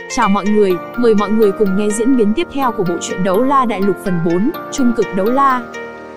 Chào mọi người, mời mọi người cùng nghe diễn biến tiếp theo của bộ truyện Đấu La Đại Lục phần 4, Trung cực đấu la.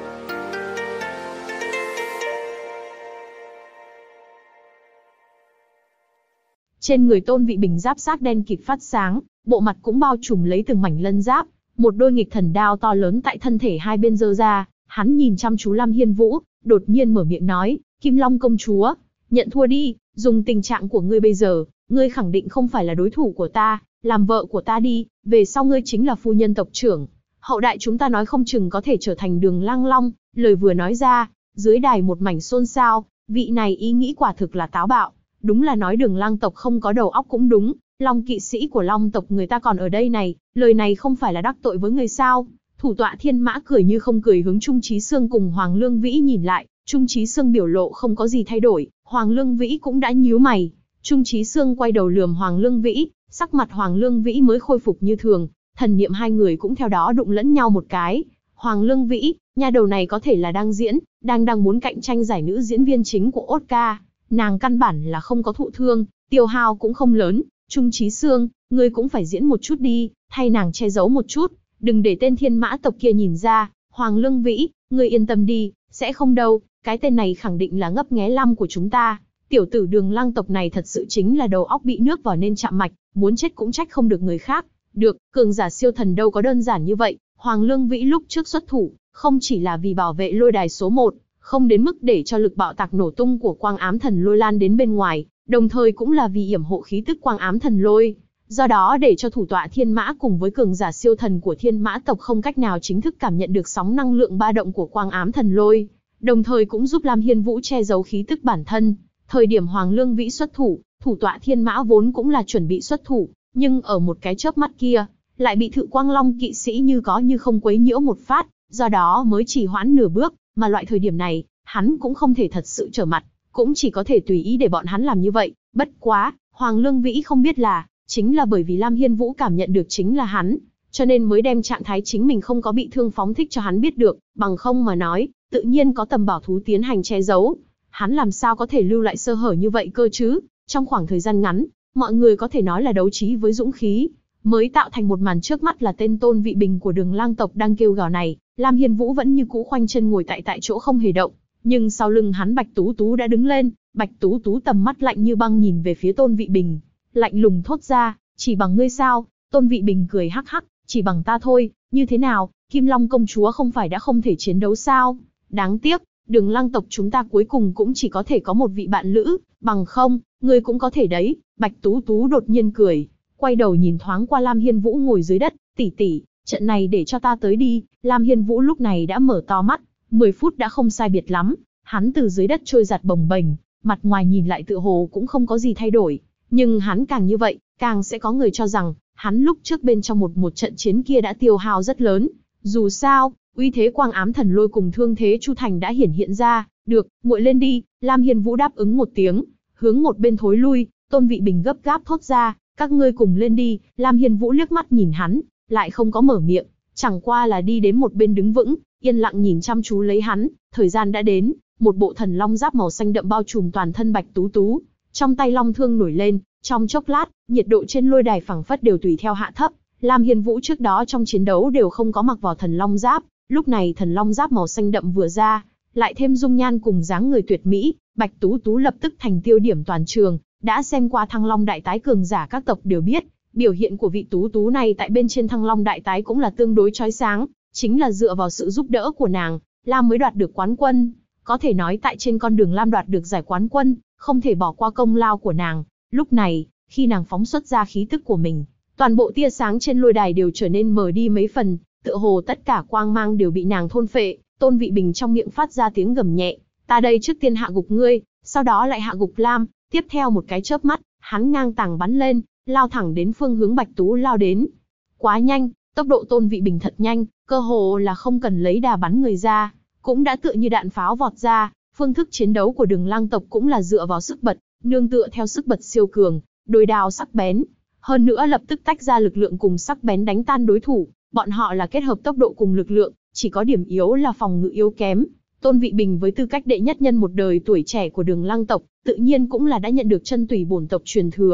Trên người Tôn Vị Bình giáp xác đen kịt phát sáng, bộ mặt cũng bao trùm lấy từng mảnh lân giáp, một đôi nghịch thần đao to lớn tại thân thể hai bên giơ ra, hắn nhìn chăm chú Lam Hiên Vũ, đột nhiên mở miệng nói, Kim Long công chúa, nhận thua đi, dùng tình trạng của ngươi bây giờ, ngươi khẳng định không phải là đối thủ của ta, làm vợ của ta đi, về sau ngươi chính là phu nhân tộc trưởng. Hậu đại chúng ta nói không chừng có thể trở thành Đường Lang Long. Lời vừa nói ra, dưới đài một mảnh xôn xao, vị này ý nghĩ quả thực là táo bạo. Đúng là nói Đường Lang tộc không có đầu óc cũng đúng, Long kỵ sĩ của Long tộc người ta còn ở đây này, lời này không phải là đắc tội với người sao? Thủ tọa Thiên Mã cười như không cười hướng Trung Chí Xương cùng Hoàng Lương Vĩ nhìn lại, Trung Chí Xương biểu lộ không có gì thay đổi, Hoàng Lương Vĩ cũng đã nhíu mày. Trung Chí Xương quay đầu lườm Hoàng Lương Vĩ, sắc mặt Hoàng Lương Vĩ mới khôi phục như thường, thần niệm hai người cũng theo đó đụng lẫn nhau một cái. Hoàng Lương Vĩ, nha đầu này có thể là đang diễn, đang muốn cạnh tranh giải nữ diễn viên chính của Oscar, nàng căn bản là không có thụ thương, tiêu hao cũng không lớn. Trung Chí Xương, ngươi cũng phải diễn một chút đi, thay nàng che giấu một chút, đừng để tên Thiên Mã tộc kia nhìn ra. Hoàng Lương Vĩ, ngươi yên tâm đi, sẽ không đâu, cái tên này khẳng định là ngấp nghé lăm của chúng ta. Tiểu tử Đường Lang tộc này thật sự chính là đầu óc bị nước vào nên chạm mạch, muốn chết cũng trách không được người khác. Được, cường giả siêu thần đâu có đơn giản như vậy. Hoàng Lương Vĩ lúc trước xuất thủ, không chỉ là vì bảo vệ lôi đài số 1, không đến mức để cho lực bạo tạc nổ tung của quang ám thần lôi lan đến bên ngoài, đồng thời cũng là vì yểm hộ khí tức quang ám thần lôi. Do đó để cho thủ tọa Thiên Mã cùng với cường giả siêu thần của Thiên Mã tộc không cách nào chính thức cảm nhận được sóng năng lượng ba động của quang ám thần lôi, đồng thời cũng giúp Lam Hiên Vũ che giấu khí tức bản thân. Thời điểm Hoàng Lương Vĩ xuất thủ, thủ tọa Thiên Mã vốn cũng là chuẩn bị xuất thủ, nhưng ở một cái chớp mắt kia, lại bị Thự Quang Long kỵ sĩ như có như không quấy nhiễu một phát, do đó mới chỉ hoãn nửa bước, mà loại thời điểm này, hắn cũng không thể thật sự trở mặt, cũng chỉ có thể tùy ý để bọn hắn làm như vậy. Bất quá, Hoàng Lương Vĩ không biết là, chính là bởi vì Lam Hiên Vũ cảm nhận được chính là hắn, cho nên mới đem trạng thái chính mình không có bị thương phóng thích cho hắn biết được, bằng không mà nói, tự nhiên có tầm bảo thú tiến hành che giấu. Hắn làm sao có thể lưu lại sơ hở như vậy cơ chứ? Trong khoảng thời gian ngắn, mọi người có thể nói là đấu trí với dũng khí, mới tạo thành một màn trước mắt là tên Tôn Vị Bình của Đường Lang tộc đang kêu gào này. Lam Hiên Vũ vẫn như cũ khoanh chân ngồi tại chỗ không hề động, nhưng sau lưng hắn Bạch Tú Tú đã đứng lên. Bạch Tú Tú tầm mắt lạnh như băng nhìn về phía Tôn Vị Bình, lạnh lùng thốt ra, chỉ bằng ngươi sao? Tôn Vị Bình cười hắc hắc, chỉ bằng ta thôi, như thế nào? Kim Long công chúa không phải đã không thể chiến đấu sao? Đáng tiếc, Đường Lang tộc chúng ta cuối cùng cũng chỉ có thể có một vị bạn lữ, bằng không, ngươi cũng có thể đấy. Bạch Tú Tú đột nhiên cười, quay đầu nhìn thoáng qua Lam Hiên Vũ ngồi dưới đất, tỷ tỷ, trận này để cho ta tới đi. Lam Hiên Vũ lúc này đã mở to mắt, 10 phút đã không sai biệt lắm, hắn từ dưới đất trôi giạt bồng bềnh, mặt ngoài nhìn lại tựa hồ cũng không có gì thay đổi, nhưng hắn càng như vậy, càng sẽ có người cho rằng, hắn lúc trước bên trong một trận chiến kia đã tiêu hao rất lớn. Dù sao, uy thế quang ám thần lôi cùng thương thế Chu Thành đã hiện ra. Được, nguội lên đi. Lam Hiên Vũ đáp ứng một tiếng, hướng một bên thối lui. Tôn Vị Bình gấp gáp thốt ra, các ngươi cùng lên đi. Lam Hiên Vũ liếc mắt nhìn hắn, lại không có mở miệng, chẳng qua là đi đến một bên đứng vững, yên lặng nhìn chăm chú lấy hắn. Thời gian đã đến, một bộ thần long giáp màu xanh đậm bao trùm toàn thân Bạch Tú Tú, trong tay long thương nổi lên, trong chốc lát, nhiệt độ trên lôi đài phảng phất đều tùy theo hạ thấp. Lam Hiên Vũ trước đó trong chiến đấu đều không có mặc vào thần long giáp, lúc này thần long giáp màu xanh đậm vừa ra, lại thêm dung nhan cùng dáng người tuyệt mỹ, Bạch Tú Tú lập tức thành tiêu điểm toàn trường. Đã xem qua Thăng Long Đại Tái cường giả các tộc đều biết, biểu hiện của vị Tú Tú này tại bên trên Thăng Long Đại Tái cũng là tương đối chói sáng, chính là dựa vào sự giúp đỡ của nàng, Lam mới đoạt được quán quân. Có thể nói tại trên con đường Lam đoạt được giải quán quân, không thể bỏ qua công lao của nàng. Lúc này, khi nàng phóng xuất ra khí tức của mình, toàn bộ tia sáng trên lôi đài đều trở nên mờ đi mấy phần, tựa hồ tất cả quang mang đều bị nàng thôn phệ. Tôn Vị Bình trong miệng phát ra tiếng gầm nhẹ, ta đây trước tiên hạ gục ngươi, sau đó lại hạ gục Lam. Tiếp theo một cái chớp mắt, hắn ngang tàng bắn lên, lao thẳng đến phương hướng Bạch Tú lao đến. Quá nhanh, tốc độ Tôn Vị Bình thật nhanh, cơ hồ là không cần lấy đà bắn người ra, cũng đã tựa như đạn pháo vọt ra. Phương thức chiến đấu của Đường Lang tộc cũng là dựa vào sức bật, nương tựa theo sức bật siêu cường, đôi đao sắc bén, hơn nữa lập tức tách ra lực lượng cùng sắc bén đánh tan đối thủ. Bọn họ là kết hợp tốc độ cùng lực lượng, chỉ có điểm yếu là phòng ngự yếu kém. Tôn Vị Bình với tư cách đệ nhất nhân một đời tuổi trẻ của Đường Lang tộc, tự nhiên cũng là đã nhận được chân tủy bổn tộc truyền thừa,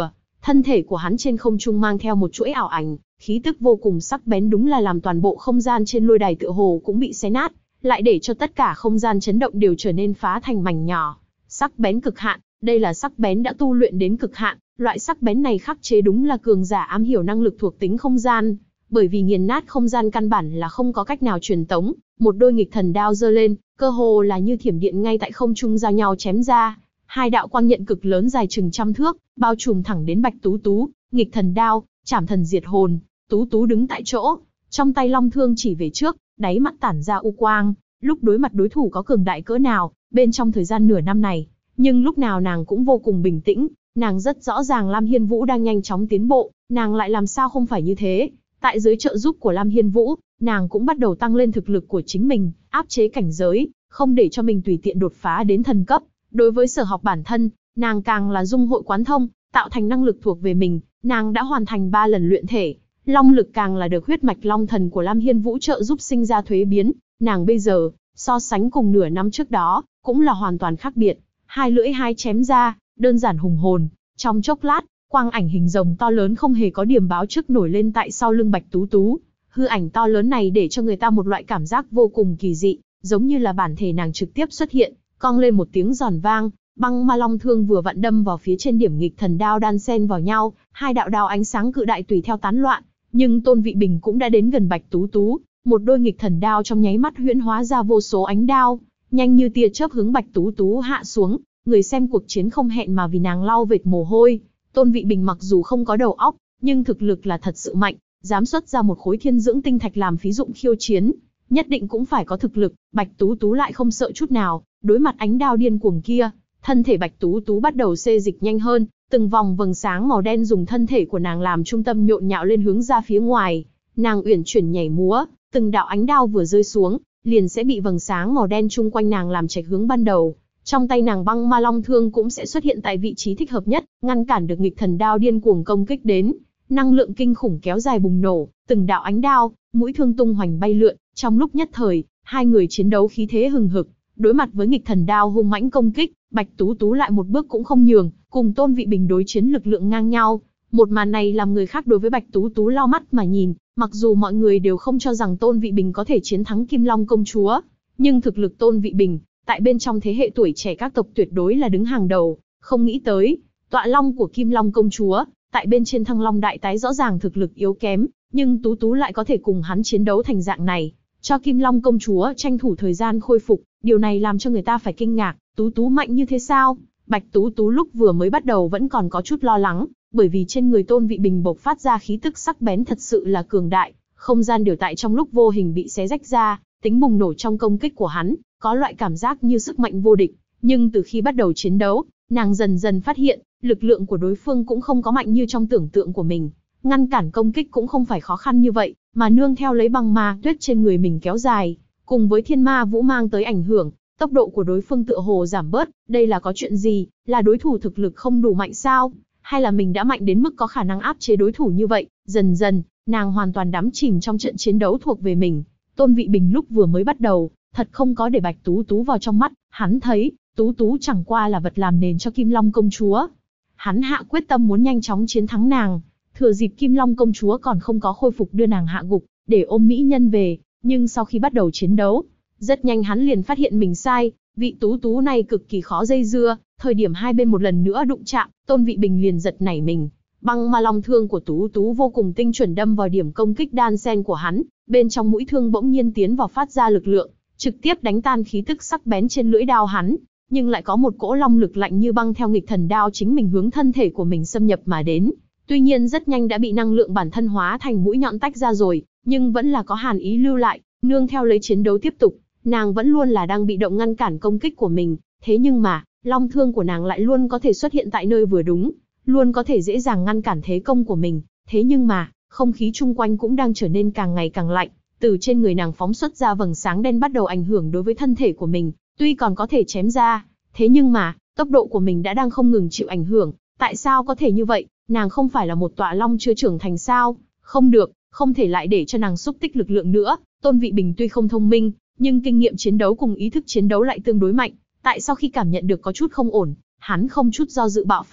Thân thể của hắn trên không trung mang theo một chuỗi ảo ảnh, khí tức vô cùng sắc bén, đúng là làm toàn bộ không gian trên lôi đài tựa hồ cũng bị xé nát, lại để cho tất cả không gian chấn động đều trở nên phá thành mảnh nhỏ. Sắc bén cực hạn, đây là sắc bén đã tu luyện đến cực hạn, loại sắc bén này khắc chế đúng là cường giả am hiểu năng lực thuộc tính không gian, bởi vì nghiền nát không gian căn bản là không có cách nào truyền tống. Một đôi nghịch thần đao giơ lên, cơ hồ là như thiểm điện ngay tại không trung giao nhau chém ra. Hai đạo quang nhận cực lớn dài chừng trăm thước, bao trùm thẳng đến Bạch Tú Tú. Nghịch thần đao, chảm thần diệt hồn. Tú Tú đứng tại chỗ, trong tay long thương chỉ về trước, đáy mắt tản ra u quang. Lúc đối mặt đối thủ có cường đại cỡ nào, bên trong thời gian nửa năm này, nhưng lúc nào nàng cũng vô cùng bình tĩnh. Nàng rất rõ ràng Lam Hiên Vũ đang nhanh chóng tiến bộ, nàng lại làm sao không phải như thế. Tại dưới trợ giúp của Lam Hiên Vũ, nàng cũng bắt đầu tăng lên thực lực của chính mình, áp chế cảnh giới, không để cho mình tùy tiện đột phá đến thần cấp. Đối với sở học bản thân, nàng càng là dung hội quán thông, tạo thành năng lực thuộc về mình. Nàng đã hoàn thành 3 lần luyện thể, long lực càng là được huyết mạch long thần của Lam Hiên Vũ trợ giúp sinh ra thuế biến. Nàng bây giờ, so sánh cùng nửa năm trước đó, cũng là hoàn toàn khác biệt. Hai lưỡi hai chém ra, đơn giản hùng hồn. Trong chốc lát, quang ảnh hình rồng to lớn không hề có điểm báo trước nổi lên tại sau lưng Bạch Tú Tú. Hư ảnh to lớn này để cho người ta một loại cảm giác vô cùng kỳ dị, giống như là bản thể nàng trực tiếp xuất hiện. Cong lên một tiếng giòn vang, băng ma long thương vừa vặn đâm vào phía trên điểm nghịch thần đao đan xen vào nhau, hai đạo đao ánh sáng cự đại tùy theo tán loạn. Nhưng Tôn Vị Bình cũng đã đến gần Bạch Tú Tú, một đôi nghịch thần đao trong nháy mắt huyễn hóa ra vô số ánh đao, nhanh như tia chớp hướng Bạch Tú Tú hạ xuống. Người xem cuộc chiến không hẹn mà vì nàng lau vệt mồ hôi. Tôn Vị Bình mặc dù không có đầu óc, nhưng thực lực là thật sự mạnh, dám xuất ra một khối thiên dưỡng tinh thạch làm phí dụng khiêu chiến, nhất định cũng phải có thực lực. Bạch Tú Tú lại không sợ chút nào, đối mặt ánh đao điên cuồng kia, thân thể Bạch Tú Tú bắt đầu xê dịch nhanh hơn, từng vòng vầng sáng màu đen dùng thân thể của nàng làm trung tâm nhộn nhạo lên hướng ra phía ngoài. Nàng uyển chuyển nhảy múa, từng đạo ánh đao vừa rơi xuống, liền sẽ bị vầng sáng màu đen chung quanh nàng làm chệch hướng ban đầu. Trong tay nàng băng ma long thương cũng sẽ xuất hiện tại vị trí thích hợp nhất, ngăn cản được nghịch thần đao điên cuồng công kích đến. Năng lượng kinh khủng kéo dài bùng nổ, từng đạo ánh đao, mũi thương tung hoành bay lượn. Trong lúc nhất thời, hai người chiến đấu khí thế hừng hực. Đối mặt với nghịch thần đao hung mãnh công kích, Bạch Tú Tú lại một bước cũng không nhường, cùng Tôn Vị Bình đối chiến lực lượng ngang nhau. Một màn này làm người khác đối với Bạch Tú Tú lau mắt mà nhìn. Mặc dù mọi người đều không cho rằng Tôn Vị Bình có thể chiến thắng Kim Long công chúa, nhưng thực lực Tôn Vị Bình tại bên trong thế hệ tuổi trẻ các tộc tuyệt đối là đứng hàng đầu. Không nghĩ tới, tọa long của Kim Long công chúa, tại bên trên Thăng Long đại tái rõ ràng thực lực yếu kém, nhưng Tú Tú lại có thể cùng hắn chiến đấu thành dạng này, cho Kim Long công chúa tranh thủ thời gian khôi phục. Điều này làm cho người ta phải kinh ngạc, Tú Tú mạnh như thế sao? Bạch Tú Tú lúc vừa mới bắt đầu vẫn còn có chút lo lắng, bởi vì trên người Tôn Vị Bình bộc phát ra khí tức sắc bén thật sự là cường đại, không gian đều tại trong lúc vô hình bị xé rách ra, tính bùng nổ trong công kích của hắn, có loại cảm giác như sức mạnh vô địch. Nhưng từ khi bắt đầu chiến đấu, nàng dần dần phát hiện, lực lượng của đối phương cũng không có mạnh như trong tưởng tượng của mình. Ngăn cản công kích cũng không phải khó khăn như vậy, mà nương theo lấy băng ma tuyết trên người mình kéo dài, cùng với thiên ma vũ mang tới ảnh hưởng, tốc độ của đối phương tựa hồ giảm bớt. Đây là có chuyện gì? Là đối thủ thực lực không đủ mạnh sao? Hay là mình đã mạnh đến mức có khả năng áp chế đối thủ như vậy? Dần dần, nàng hoàn toàn đắm chìm trong trận chiến đấu thuộc về mình. Tôn Vị Bình lúc vừa mới bắt đầu, thật không có để Bạch Tú Tú vào trong mắt, hắn thấy, Tú Tú chẳng qua là vật làm nền cho Kim Long công chúa. Hắn hạ quyết tâm muốn nhanh chóng chiến thắng nàng, thừa dịp Kim Long công chúa còn không có khôi phục đưa nàng hạ gục, để ôm mỹ nhân về. Nhưng sau khi bắt đầu chiến đấu, rất nhanh hắn liền phát hiện mình sai, vị Tú Tú này cực kỳ khó dây dưa, thời điểm hai bên một lần nữa đụng chạm, Tôn Vị Bình liền giật nảy mình. Băng ma long thương của Tú Tú vô cùng tinh chuẩn đâm vào điểm công kích đan sen của hắn, bên trong mũi thương bỗng nhiên tiến vào phát ra lực lượng, trực tiếp đánh tan khí tức sắc bén trên lưỡi đao hắn, nhưng lại có một cỗ long lực lạnh như băng theo nghịch thần đao chính mình hướng thân thể của mình xâm nhập mà đến. Tuy nhiên rất nhanh đã bị năng lượng bản thân hóa thành mũi nhọn tách ra rồi, nhưng vẫn là có hàn ý lưu lại. Nương theo lấy chiến đấu tiếp tục, nàng vẫn luôn là đang bị động ngăn cản công kích của mình. Thế nhưng mà, long thương của nàng lại luôn có thể xuất hiện tại nơi vừa đúng, luôn có thể dễ dàng ngăn cản thế công của mình. Thế nhưng mà, không khí chung quanh cũng đang trở nên càng ngày càng lạnh. Từ trên người nàng phóng xuất ra vầng sáng đen bắt đầu ảnh hưởng đối với thân thể của mình. Tuy còn có thể chém ra, thế nhưng mà, tốc độ của mình đã đang không ngừng chịu ảnh hưởng. Tại sao có thể như vậy? Nàng không phải là một tọa long chưa trưởng thành sao? Không được, không thể lại để cho nàng xúc tích lực lượng nữa. Tôn Vị Bình tuy không thông minh, nhưng kinh nghiệm chiến đấu cùng ý thức chiến đấu lại tương đối mạnh. Tại sau khi cảm nhận được có chút không ổn, hắn không chút do dự bạo phát,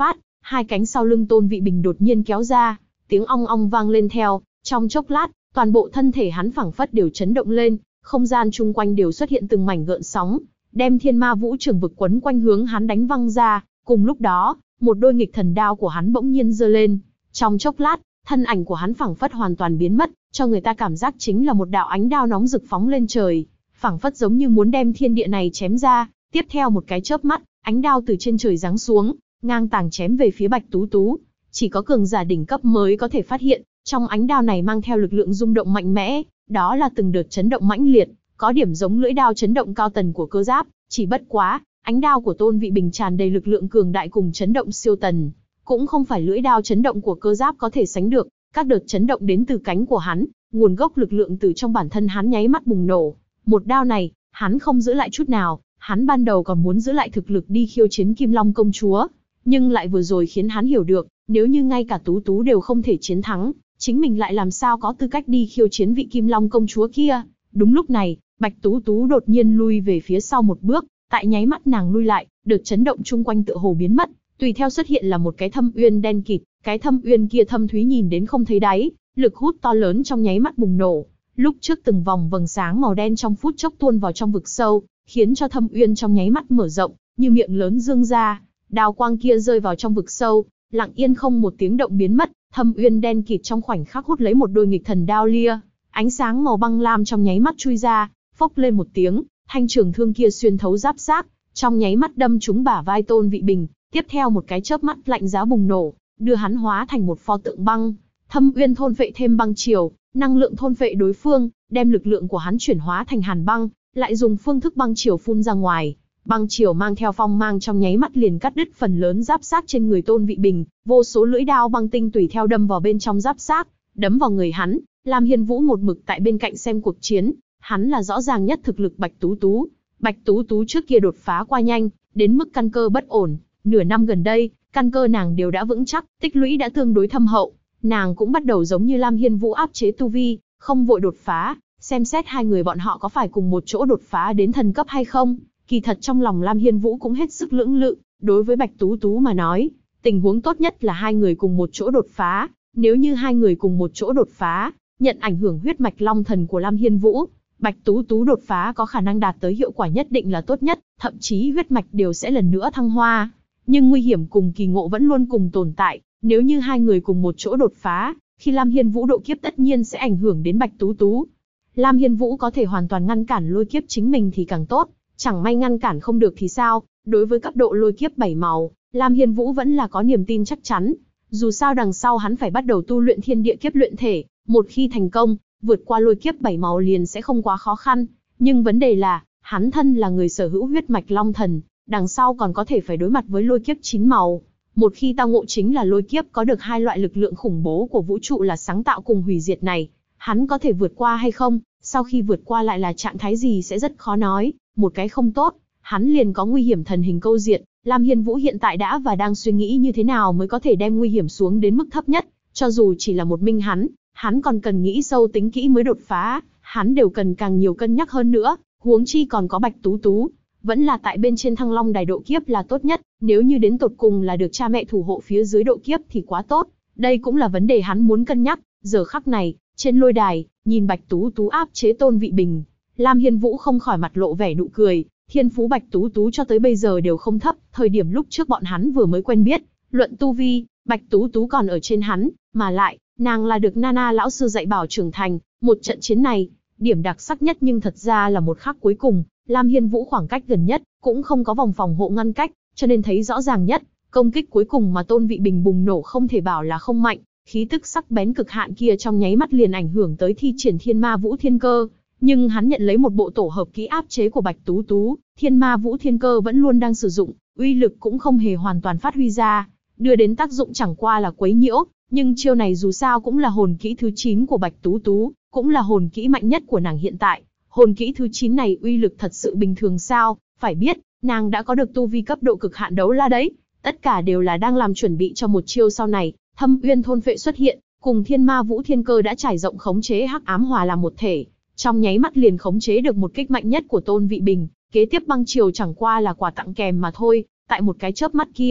hai cánh sau lưng Tôn Vị Bình đột nhiên kéo ra, tiếng ong ong vang lên theo, trong chốc lát, toàn bộ thân thể hắn phảng phất đều chấn động lên, không gian chung quanh đều xuất hiện từng mảnh gợn sóng, đem Thiên Ma Vũ Trường vực quấn quanh hướng hắn đánh văng ra. Cùng lúc đó, một đôi nghịch thần đao của hắn bỗng nhiên giơ lên, trong chốc lát, thân ảnh của hắn phảng phất hoàn toàn biến mất, cho người ta cảm giác chính là một đạo ánh đao nóng rực phóng lên trời, phảng phất giống như muốn đem thiên địa này chém ra. Tiếp theo một cái chớp mắt, ánh đao từ trên trời giáng xuống, ngang tàng chém về phía Bạch Tú Tú. Chỉ có cường giả đỉnh cấp mới có thể phát hiện, trong ánh đao này mang theo lực lượng rung động mạnh mẽ, đó là từng đợt chấn động mãnh liệt, có điểm giống lưỡi đao chấn động cao tần của cơ giáp, chỉ bất quá, ánh đao của Tôn Vị Bình tràn đầy lực lượng cường đại cùng chấn động siêu tần, cũng không phải lưỡi đao chấn động của cơ giáp có thể sánh được. Các đợt chấn động đến từ cánh của hắn, nguồn gốc lực lượng từ trong bản thân hắn nháy mắt bùng nổ. Một đao này, hắn không giữ lại chút nào, hắn ban đầu còn muốn giữ lại thực lực đi khiêu chiến Kim Long công chúa, nhưng lại vừa rồi khiến hắn hiểu được, nếu như ngay cả Tú Tú đều không thể chiến thắng, chính mình lại làm sao có tư cách đi khiêu chiến vị Kim Long công chúa kia. Đúng lúc này, Bạch Tú Tú đột nhiên lui về phía sau một bước, tại nháy mắt nàng lui lại, đợt chấn động chung quanh tựa hồ biến mất, tùy theo xuất hiện là một cái thâm uyên đen kịt, cái thâm uyên kia thâm thúy nhìn đến không thấy đáy, lực hút to lớn trong nháy mắt bùng nổ. Lúc trước từng vòng vầng sáng màu đen trong phút chốc tuôn vào trong vực sâu, khiến cho thâm uyên trong nháy mắt mở rộng, như miệng lớn dương ra. Đao quang kia rơi vào trong vực sâu, lặng yên không một tiếng động biến mất, thâm uyên đen kịt trong khoảnh khắc hút lấy một đôi nghịch thần đao lia, ánh sáng màu băng lam trong nháy mắt chui ra, phốc lên một tiếng, thanh trường thương kia xuyên thấu giáp xác, trong nháy mắt đâm trúng bả vai Tôn Vị Bình, tiếp theo một cái chớp mắt lạnh giá bùng nổ, đưa hắn hóa thành một pho tượng băng. Thâm uyên thôn phệ thêm băng triều, năng lượng thôn phệ đối phương, đem lực lượng của hắn chuyển hóa thành hàn băng, lại dùng phương thức băng triều phun ra ngoài. Băng triều mang theo phong mang trong nháy mắt liền cắt đứt phần lớn giáp xác trên người Tôn Vị Bình, vô số lưỡi đao băng tinh tùy theo đâm vào bên trong giáp xác, đấm vào người hắn. Lam Hiên Vũ một mực tại bên cạnh xem cuộc chiến, hắn là rõ ràng nhất thực lực Bạch Tú Tú. Bạch Tú Tú trước kia đột phá qua nhanh, đến mức căn cơ bất ổn, nửa năm gần đây, căn cơ nàng đều đã vững chắc, tích lũy đã tương đối thâm hậu. Nàng cũng bắt đầu giống như Lam Hiên Vũ áp chế tu vi, không vội đột phá, xem xét hai người bọn họ có phải cùng một chỗ đột phá đến thần cấp hay không. Kỳ thật trong lòng Lam Hiên Vũ cũng hết sức lưỡng lự, đối với Bạch Tú Tú mà nói, tình huống tốt nhất là hai người cùng một chỗ đột phá, nếu như hai người cùng một chỗ đột phá, nhận ảnh hưởng huyết mạch long thần của Lam Hiên Vũ, Bạch Tú Tú đột phá có khả năng đạt tới hiệu quả nhất định là tốt nhất, thậm chí huyết mạch đều sẽ lần nữa thăng hoa. Nhưng nguy hiểm cùng kỳ ngộ vẫn luôn cùng tồn tại, nếu như hai người cùng một chỗ đột phá, khi Lam Hiên Vũ độ kiếp tất nhiên sẽ ảnh hưởng đến Bạch Tú Tú. Lam Hiên Vũ có thể hoàn toàn ngăn cản lôi kiếp chính mình thì càng tốt, chẳng may ngăn cản không được thì sao? Đối với cấp độ lôi kiếp 7 màu, Lam Hiên Vũ vẫn là có niềm tin chắc chắn. Dù sao đằng sau hắn phải bắt đầu tu luyện thiên địa kiếp luyện thể, một khi thành công, vượt qua lôi kiếp 7 màu liền sẽ không quá khó khăn. Nhưng vấn đề là, hắn thân là người sở hữu huyết mạch long thần, đằng sau còn có thể phải đối mặt với lôi kiếp 9 màu. Một khi tao ngộ chính là lôi kiếp có được hai loại lực lượng khủng bố của vũ trụ là sáng tạo cùng hủy diệt này, hắn có thể vượt qua hay không? Sau khi vượt qua lại là trạng thái gì sẽ rất khó nói, một cái không tốt, hắn liền có nguy hiểm thần hình câu diệt. Lam Hiên Vũ hiện tại đã và đang suy nghĩ như thế nào mới có thể đem nguy hiểm xuống đến mức thấp nhất, cho dù chỉ là một mình hắn còn cần nghĩ sâu tính kỹ mới đột phá, hắn đều cần càng nhiều cân nhắc hơn nữa, huống chi còn có Bạch Tú Tú, vẫn là tại bên trên Thăng Long đài độ kiếp là tốt nhất, nếu như đến tột cùng là được cha mẹ thủ hộ phía dưới độ kiếp thì quá tốt, đây cũng là vấn đề hắn muốn cân nhắc. Giờ khắc này, trên lôi đài, nhìn Bạch Tú Tú áp chế Tôn Vị Bình, Lam Hiên Vũ không khỏi mặt lộ vẻ nụ cười. Thiên phú Bạch Tú Tú cho tới bây giờ đều không thấp, thời điểm lúc trước bọn hắn vừa mới quen biết, luận tu vi, Bạch Tú Tú còn ở trên hắn, mà lại, nàng là được Nana lão sư dạy bảo trưởng thành. Một trận chiến này, điểm đặc sắc nhất nhưng thật ra là một khắc cuối cùng, Lam Hiên Vũ khoảng cách gần nhất, cũng không có vòng phòng hộ ngăn cách, cho nên thấy rõ ràng nhất, công kích cuối cùng mà Tôn Vị Bình bùng nổ không thể bảo là không mạnh, khí tức sắc bén cực hạn kia trong nháy mắt liền ảnh hưởng tới thi triển Thiên Ma Vũ Thiên Cơ. Nhưng hắn nhận lấy một bộ tổ hợp kỹ áp chế của Bạch Tú Tú, Thiên Ma Vũ Thiên Cơ vẫn luôn đang sử dụng, uy lực cũng không hề hoàn toàn phát huy ra, đưa đến tác dụng chẳng qua là quấy nhiễu, nhưng chiêu này dù sao cũng là hồn kỹ thứ 9 của Bạch Tú Tú, cũng là hồn kỹ mạnh nhất của nàng hiện tại. Hồn kỹ thứ 9 này uy lực thật sự bình thường sao? Phải biết, nàng đã có được tu vi cấp độ cực hạn đấu la đấy, tất cả đều là đang làm chuẩn bị cho một chiêu sau này. Thâm Uyên thôn phệ xuất hiện, cùng Thiên Ma Vũ Thiên Cơ đã trải rộng khống chế hắc ám hòa làm một thể. Trong nháy mắt liền khống chế được một kích mạnh nhất của Tôn Vị Bình, kế tiếp băng triều chẳng qua là quà tặng kèm mà thôi. Tại một cái chớp mắt kia,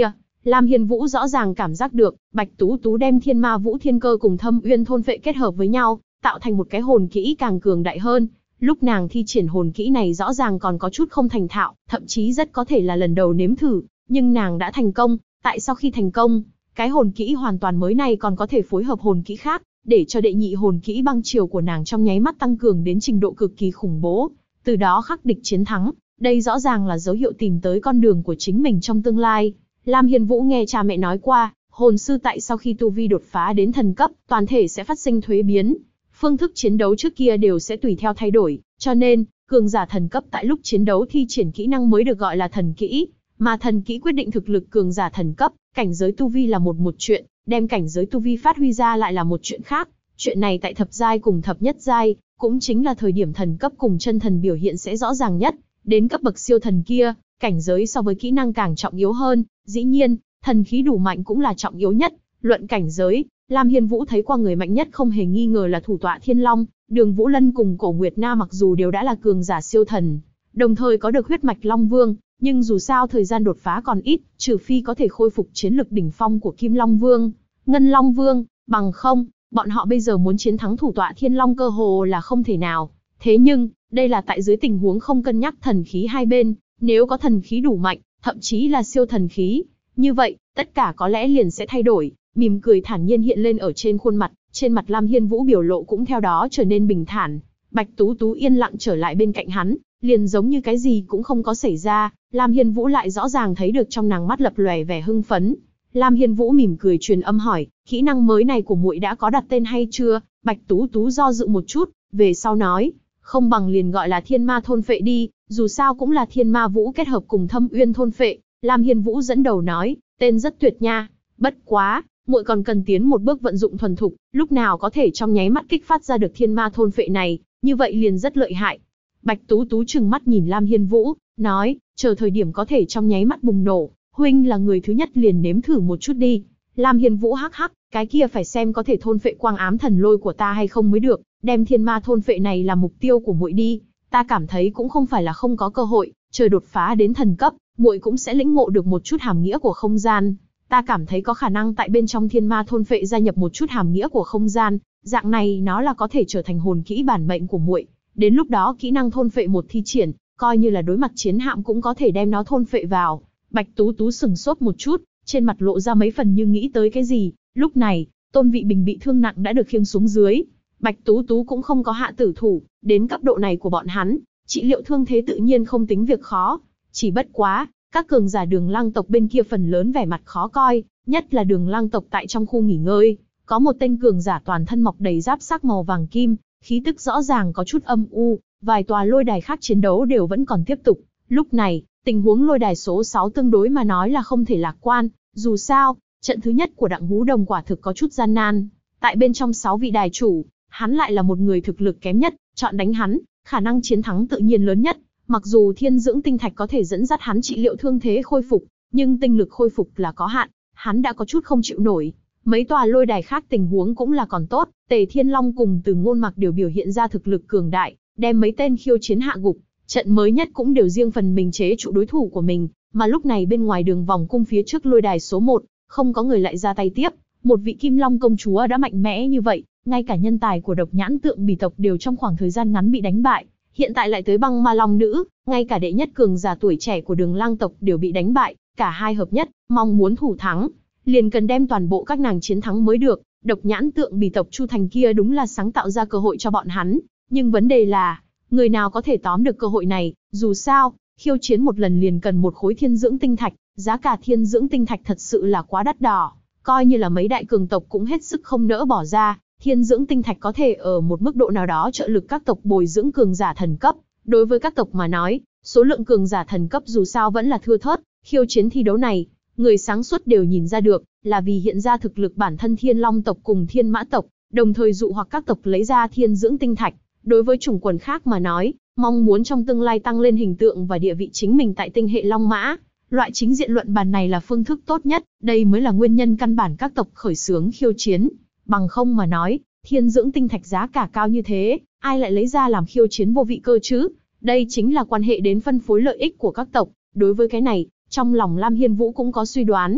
Lam Hiên Vũ rõ ràng cảm giác được, Bạch Tú Tú đem Thiên Ma Vũ Thiên Cơ cùng Thâm Uyên thôn phệ kết hợp với nhau, tạo thành một cái hồn kỹ càng cường đại hơn. Lúc nàng thi triển hồn kỹ này rõ ràng còn có chút không thành thạo, thậm chí rất có thể là lần đầu nếm thử, nhưng nàng đã thành công. Tại sao khi thành công, cái hồn kỹ hoàn toàn mới này còn có thể phối hợp hồn kỹ khác, để cho đệ nhị hồn kỹ băng chiều của nàng trong nháy mắt tăng cường đến trình độ cực kỳ khủng bố, từ đó khắc địch chiến thắng. Đây rõ ràng là dấu hiệu tìm tới con đường của chính mình trong tương lai. Lam Hiên Vũ nghe cha mẹ nói qua, hồn sư tại sau khi tu vi đột phá đến thần cấp, toàn thể sẽ phát sinh thuế biến. Phương thức chiến đấu trước kia đều sẽ tùy theo thay đổi, cho nên, cường giả thần cấp tại lúc chiến đấu thi triển kỹ năng mới được gọi là thần kỹ, mà thần kỹ quyết định thực lực cường giả thần cấp, cảnh giới tu vi là một chuyện, đem cảnh giới tu vi phát huy ra lại là một chuyện khác. Chuyện này tại thập giai cùng thập nhất giai, cũng chính là thời điểm thần cấp cùng chân thần biểu hiện sẽ rõ ràng nhất. Đến cấp bậc siêu thần kia, cảnh giới so với kỹ năng càng trọng yếu hơn, dĩ nhiên, thần khí đủ mạnh cũng là trọng yếu nhất. Luận cảnh giới, Lam Hiên Vũ thấy qua người mạnh nhất không hề nghi ngờ là thủ tọa Thiên Long, Đường Vũ Lân cùng Cổ Nguyệt Na, mặc dù đều đã là cường giả siêu thần, đồng thời có được huyết mạch Long Vương, nhưng dù sao thời gian đột phá còn ít, trừ phi có thể khôi phục chiến lực đỉnh phong của Kim Long Vương, Ngân Long Vương, bằng không, bọn họ bây giờ muốn chiến thắng thủ tọa Thiên Long cơ hồ là không thể nào. Thế nhưng, đây là tại dưới tình huống không cân nhắc thần khí hai bên, nếu có thần khí đủ mạnh, thậm chí là siêu thần khí, như vậy, tất cả có lẽ liền sẽ thay đổi. Mỉm cười thản nhiên hiện lên ở trên khuôn mặt, trên mặt Lam Hiên Vũ biểu lộ cũng theo đó trở nên bình thản. Bạch Tú Tú yên lặng trở lại bên cạnh hắn, liền giống như cái gì cũng không có xảy ra. Lam Hiên Vũ lại rõ ràng thấy được trong nàng mắt lập lòe vẻ hưng phấn. Lam Hiên Vũ mỉm cười truyền âm hỏi, kỹ năng mới này của muội đã có đặt tên hay chưa? Bạch Tú Tú do dự một chút, về sau nói, không bằng liền gọi là Thiên Ma thôn phệ đi, dù sao cũng là Thiên Ma Vũ kết hợp cùng Thâm Uyên thôn phệ. Lam Hiên Vũ dẫn đầu nói, tên rất tuyệt nha, bất quá, muội còn cần tiến một bước vận dụng thuần thục, lúc nào có thể trong nháy mắt kích phát ra được Thiên Ma thôn phệ này, như vậy liền rất lợi hại. Bạch Tú Tú trừng mắt nhìn Lam Hiên Vũ, nói, chờ thời điểm có thể trong nháy mắt bùng nổ, huynh là người thứ nhất liền nếm thử một chút đi. Lam Hiên Vũ hắc hắc, cái kia phải xem có thể thôn phệ quang ám thần lôi của ta hay không mới được, đem Thiên Ma thôn phệ này là mục tiêu của muội đi. Ta cảm thấy cũng không phải là không có cơ hội, chờ đột phá đến thần cấp, muội cũng sẽ lĩnh ngộ được một chút hàm nghĩa của không gian. Ta cảm thấy có khả năng tại bên trong Thiên Ma thôn phệ gia nhập một chút hàm nghĩa của không gian, dạng này nó là có thể trở thành hồn kỹ bản mệnh của muội. Đến lúc đó kỹ năng thôn phệ một thi triển, coi như là đối mặt chiến hạm cũng có thể đem nó thôn phệ vào. Bạch Tú Tú sừng sốt một chút, trên mặt lộ ra mấy phần như nghĩ tới cái gì. Lúc này, Tôn Vị Bình bị thương nặng đã được khiêng xuống dưới. Bạch Tú Tú cũng không có hạ tử thủ, đến cấp độ này của bọn hắn, trị liệu thương thế tự nhiên không tính việc khó. Chỉ bất quá, các cường giả Đường Lăng tộc bên kia phần lớn vẻ mặt khó coi, nhất là Đường Lăng tộc tại trong khu nghỉ ngơi, có một tên cường giả toàn thân mọc đầy giáp sắc màu vàng kim, khí tức rõ ràng có chút âm u, vài tòa lôi đài khác chiến đấu đều vẫn còn tiếp tục. Lúc này, tình huống lôi đài số 6 tương đối mà nói là không thể lạc quan, dù sao, trận thứ nhất của Đặng Hú Đồng quả thực có chút gian nan. Tại bên trong 6 vị đài chủ, hắn lại là một người thực lực kém nhất, chọn đánh hắn, khả năng chiến thắng tự nhiên lớn nhất. Mặc dù Thiên Dưỡng Tinh Thạch có thể dẫn dắt hắn trị liệu thương thế khôi phục, nhưng tinh lực khôi phục là có hạn, hắn đã có chút không chịu nổi. Mấy tòa lôi đài khác tình huống cũng là còn tốt, Tề Thiên Long cùng Từ Ngôn Mặc đều biểu hiện ra thực lực cường đại, đem mấy tên khiêu chiến hạ gục. Trận mới nhất cũng đều riêng phần mình chế trụ đối thủ của mình, mà lúc này bên ngoài đường vòng cung phía trước lôi đài số 1, không có người lại ra tay tiếp. Một vị Kim Long công chúa đã mạnh mẽ như vậy, ngay cả nhân tài của Độc Nhãn Tượng Bì tộc đều trong khoảng thời gian ngắn bị đánh bại. Hiện tại lại tới Băng Ma Long nữ, ngay cả đệ nhất cường giả tuổi trẻ của Đường Lang tộc đều bị đánh bại, cả hai hợp nhất, mong muốn thủ thắng, liền cần đem toàn bộ các nàng chiến thắng mới được. Độc Nhãn Tượng Bì tộc Chu Thành kia đúng là sáng tạo ra cơ hội cho bọn hắn, nhưng vấn đề là, người nào có thể tóm được cơ hội này? Dù sao, khiêu chiến một lần liền cần một khối Thiên Dưỡng Tinh Thạch, giá cả Thiên Dưỡng Tinh Thạch thật sự là quá đắt đỏ, coi như là mấy đại cường tộc cũng hết sức không nỡ bỏ ra. Thiên Dưỡng Tinh Thạch có thể ở một mức độ nào đó trợ lực các tộc bồi dưỡng cường giả thần cấp. Đối với các tộc mà nói, số lượng cường giả thần cấp dù sao vẫn là thưa thớt. Khiêu chiến thi đấu này, người sáng suốt đều nhìn ra được, là vì hiện ra thực lực bản thân Thiên Long tộc cùng Thiên Mã tộc, đồng thời dụ hoặc các tộc lấy ra Thiên Dưỡng Tinh Thạch. Đối với chủng quần khác mà nói, mong muốn trong tương lai tăng lên hình tượng và địa vị chính mình tại tinh hệ Long Mã, loại chính diện luận bàn này là phương thức tốt nhất. Đây mới là nguyên nhân căn bản các tộc khởi xướng khiêu chiến. Bằng không mà nói, Thiên Dưỡng Tinh Thạch giá cả cao như thế, ai lại lấy ra làm khiêu chiến vô vị cơ chứ? Đây chính là quan hệ đến phân phối lợi ích của các tộc. Đối với cái này, trong lòng Lam Hiên Vũ cũng có suy đoán.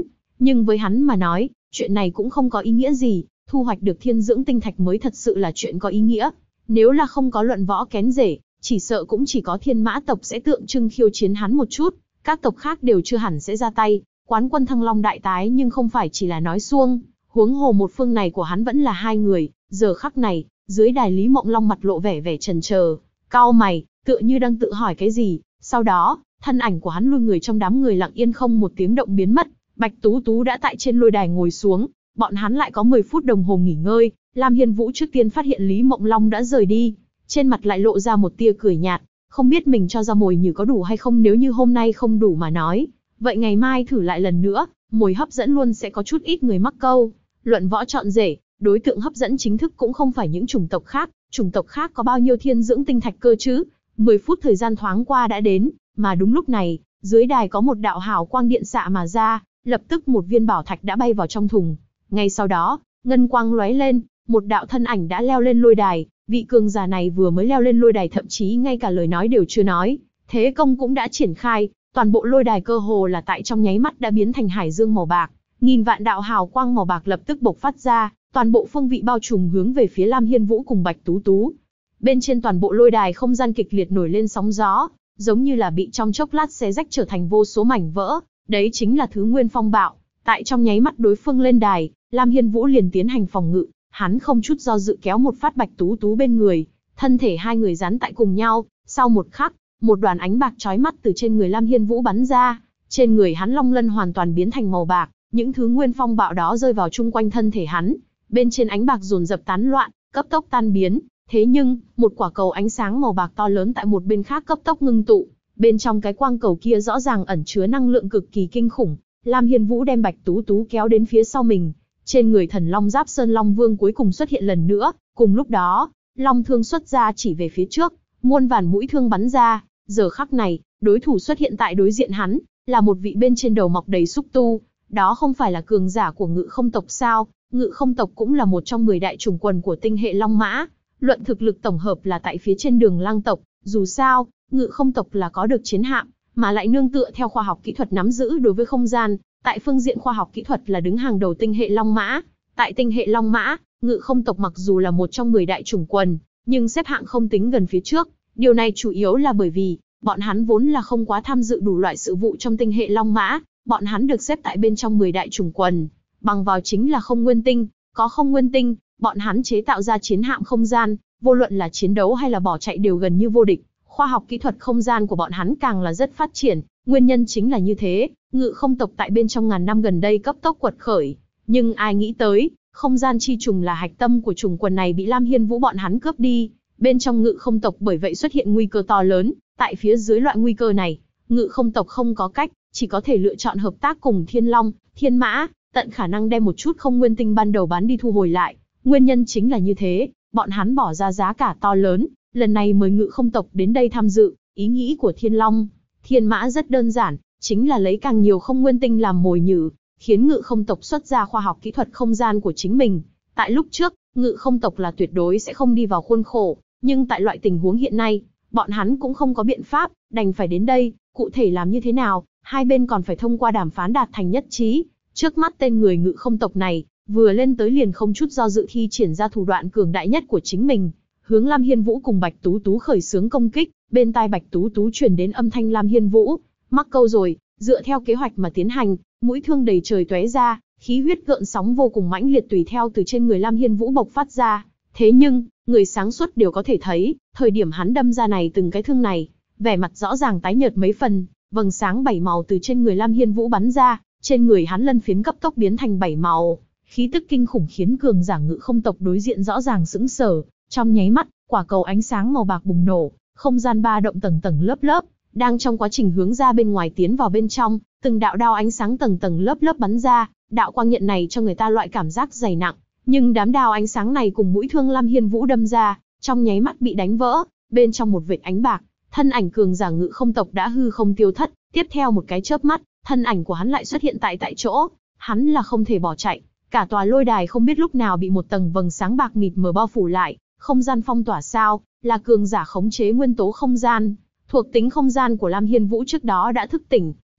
Nhưng với hắn mà nói, chuyện này cũng không có ý nghĩa gì, thu hoạch được thiên dưỡng tinh thạch mới thật sự là chuyện có ý nghĩa. Nếu là không có luận võ kén rể, chỉ sợ cũng chỉ có Thiên Mã tộc sẽ tượng trưng khiêu chiến hắn một chút, các tộc khác đều chưa hẳn sẽ ra tay. Quán quân Thăng Long đại tái nhưng không phải chỉ là nói suông, huống hồ một phương này của hắn vẫn là hai người. Giờ khắc này, dưới đài Lý Mộng Long mặt lộ vẻ vẻ chần chờ, cau mày, tựa như đang tự hỏi cái gì. Sau đó, thân ảnh của hắn lui người trong đám người lặng yên không một tiếng động biến mất. Bạch Tú Tú đã tại trên lôi đài ngồi xuống, bọn hắn lại có 10 phút đồng hồ nghỉ ngơi. Lam Hiên Vũ trước tiên phát hiện Lý Mộng Long đã rời đi, trên mặt lại lộ ra một tia cười nhạt, không biết mình cho ra mồi nhử có đủ hay không. Nếu như hôm nay không đủ mà nói, vậy ngày mai thử lại lần nữa, mồi hấp dẫn luôn sẽ có chút ít người mắc câu. Luận võ chọn rể, đối tượng hấp dẫn chính thức cũng không phải những chủng tộc khác có bao nhiêu thiên dưỡng tinh thạch cơ chứ. 10 phút thời gian thoáng qua đã đến, mà đúng lúc này, dưới đài có một đạo hào quang điện xạ mà ra, lập tức một viên bảo thạch đã bay vào trong thùng. Ngay sau đó, ngân quang lóe lên, một đạo thân ảnh đã leo lên lôi đài. Vị cường giả này vừa mới leo lên lôi đài thậm chí ngay cả lời nói đều chưa nói, thế công cũng đã triển khai, toàn bộ lôi đài cơ hồ là tại trong nháy mắt đã biến thành hải dương màu bạc. Nghìn vạn đạo hào quang màu bạc lập tức bộc phát ra, toàn bộ phương vị bao trùm hướng về phía Lam Hiên Vũ cùng Bạch Tú Tú. Bên trên toàn bộ lôi đài không gian kịch liệt nổi lên sóng gió, giống như là bị trong chốc lát xé rách trở thành vô số mảnh vỡ. Đấy chính là thứ nguyên phong bạo. Tại trong nháy mắt đối phương lên đài, Lam Hiên Vũ liền tiến hành phòng ngự, hắn không chút do dự kéo một phát Bạch Tú Tú bên người, thân thể hai người dán tại cùng nhau. Sau một khắc, một đoàn ánh bạc chói mắt từ trên người Lam Hiên Vũ bắn ra, trên người hắn long lân hoàn toàn biến thành màu bạc, những thứ nguyên phong bạo đó rơi vào chung quanh thân thể hắn, bên trên ánh bạc dồn dập tán loạn, cấp tốc tan biến. Thế nhưng, một quả cầu ánh sáng màu bạc to lớn tại một bên khác cấp tốc ngưng tụ, bên trong cái quang cầu kia rõ ràng ẩn chứa năng lượng cực kỳ kinh khủng. Lam Hiên Vũ đem Bạch Tú Tú kéo đến phía sau mình, trên người Thần Long Giáp Sơn Long Vương cuối cùng xuất hiện lần nữa. Cùng lúc đó, long thương xuất ra chỉ về phía trước, muôn vàn mũi thương bắn ra. Giờ khắc này, đối thủ xuất hiện tại đối diện hắn, là một vị bên trên đầu mọc đầy xúc tu. Đó không phải là cường giả của Ngự Không tộc sao? Ngự Không tộc cũng là một trong 10 đại chủng quần của tinh hệ Long Mã. Luận thực lực tổng hợp là tại phía trên Đường Lang tộc. Dù sao, Ngự Không tộc là có được chiến hạm, mà lại nương tựa theo khoa học kỹ thuật nắm giữ đối với không gian. Tại phương diện khoa học kỹ thuật là đứng hàng đầu tinh hệ Long Mã. Tại tinh hệ Long Mã, Ngự Không tộc mặc dù là một trong 10 đại chủng quần, nhưng xếp hạng không tính gần phía trước. Điều này chủ yếu là bởi vì, bọn hắn vốn là không quá tham dự đủ loại sự vụ trong tinh hệ Long Mã. Bọn hắn được xếp tại bên trong 10 đại chủng quần, bằng vào chính là không nguyên tinh. Có không nguyên tinh, bọn hắn chế tạo ra chiến hạm không gian, vô luận là chiến đấu hay là bỏ chạy đều gần như vô địch. Khoa học kỹ thuật không gian của bọn hắn càng là rất phát triển, nguyên nhân chính là như thế, Ngự Không tộc tại bên trong ngàn năm gần đây cấp tốc quật khởi. Nhưng ai nghĩ tới, không gian chi trùng là hạch tâm của chủng quần này bị Lam Hiên Vũ bọn hắn cướp đi. Bên trong Ngự Không tộc bởi vậy xuất hiện nguy cơ to lớn, tại phía dưới loại nguy cơ này, Ngự Không tộc không có cách, chỉ có thể lựa chọn hợp tác cùng Thiên Long, Thiên Mã, tận khả năng đem một chút không nguyên tinh ban đầu bán đi thu hồi lại. Nguyên nhân chính là như thế, bọn hắn bỏ ra giá cả to lớn, lần này mời Ngự Không tộc đến đây tham dự. Ý nghĩ của Thiên Long, Thiên Mã rất đơn giản, chính là lấy càng nhiều không nguyên tinh làm mồi nhử, khiến Ngự Không tộc xuất ra khoa học kỹ thuật không gian của chính mình. Tại lúc trước, Ngự Không tộc là tuyệt đối sẽ không đi vào khuôn khổ, nhưng tại loại tình huống hiện nay, bọn hắn cũng không có biện pháp, đành phải đến đây. Cụ thể làm như thế nào, hai bên còn phải thông qua đàm phán đạt thành nhất trí. Trước mắt tên người Ngự Không tộc này, vừa lên tới liền không chút do dự thi triển ra thủ đoạn cường đại nhất của chính mình, hướng Lam Hiên Vũ cùng Bạch Tú Tú khởi xướng công kích. Bên tai Bạch Tú Tú truyền đến âm thanh Lam Hiên Vũ: mắc câu rồi. Dựa theo kế hoạch mà tiến hành, mũi thương đầy trời tóe ra, khí huyết gợn sóng vô cùng mãnh liệt tùy theo từ trên người Lam Hiên Vũ bộc phát ra. Thế nhưng, người sáng suốt đều có thể thấy, thời điểm hắn đâm ra này từng cái thương này, vẻ mặt rõ ràng tái nhợt mấy phần, vầng sáng 7 màu từ trên người Lam Hiên Vũ bắn ra, trên người hắn lân phiến cấp tốc biến thành 7 màu, khí tức kinh khủng khiến cường giả Ngự Không tộc đối diện rõ ràng sững sờ. Trong nháy mắt, quả cầu ánh sáng màu bạc bùng nổ, không gian ba động tầng tầng lớp lớp, đang trong quá trình hướng ra bên ngoài tiến vào bên trong, từng đạo đao ánh sáng tầng tầng lớp lớp bắn ra, đạo quang nhận này cho người ta loại cảm giác dày nặng, nhưng đám đao ánh sáng này cùng mũi thương Lam Hiên Vũ đâm ra, trong nháy mắt bị đánh vỡ, bên trong một vệt ánh bạc, thân ảnh cường giả Ngự Không tộc đã hư không tiêu thất. Tiếp theo một cái chớp mắt, thân ảnh của hắn lại xuất hiện tại chỗ, hắn là không thể bỏ chạy. Cả tòa lôi đài không biết lúc nào bị một tầng vầng sáng bạc mịt mờ bao phủ lại, không gian phong tỏa sao? Là cường giả khống chế nguyên tố không gian. Thuộc tính không gian của Lam Hiên Vũ trước đó đã thức tỉnh,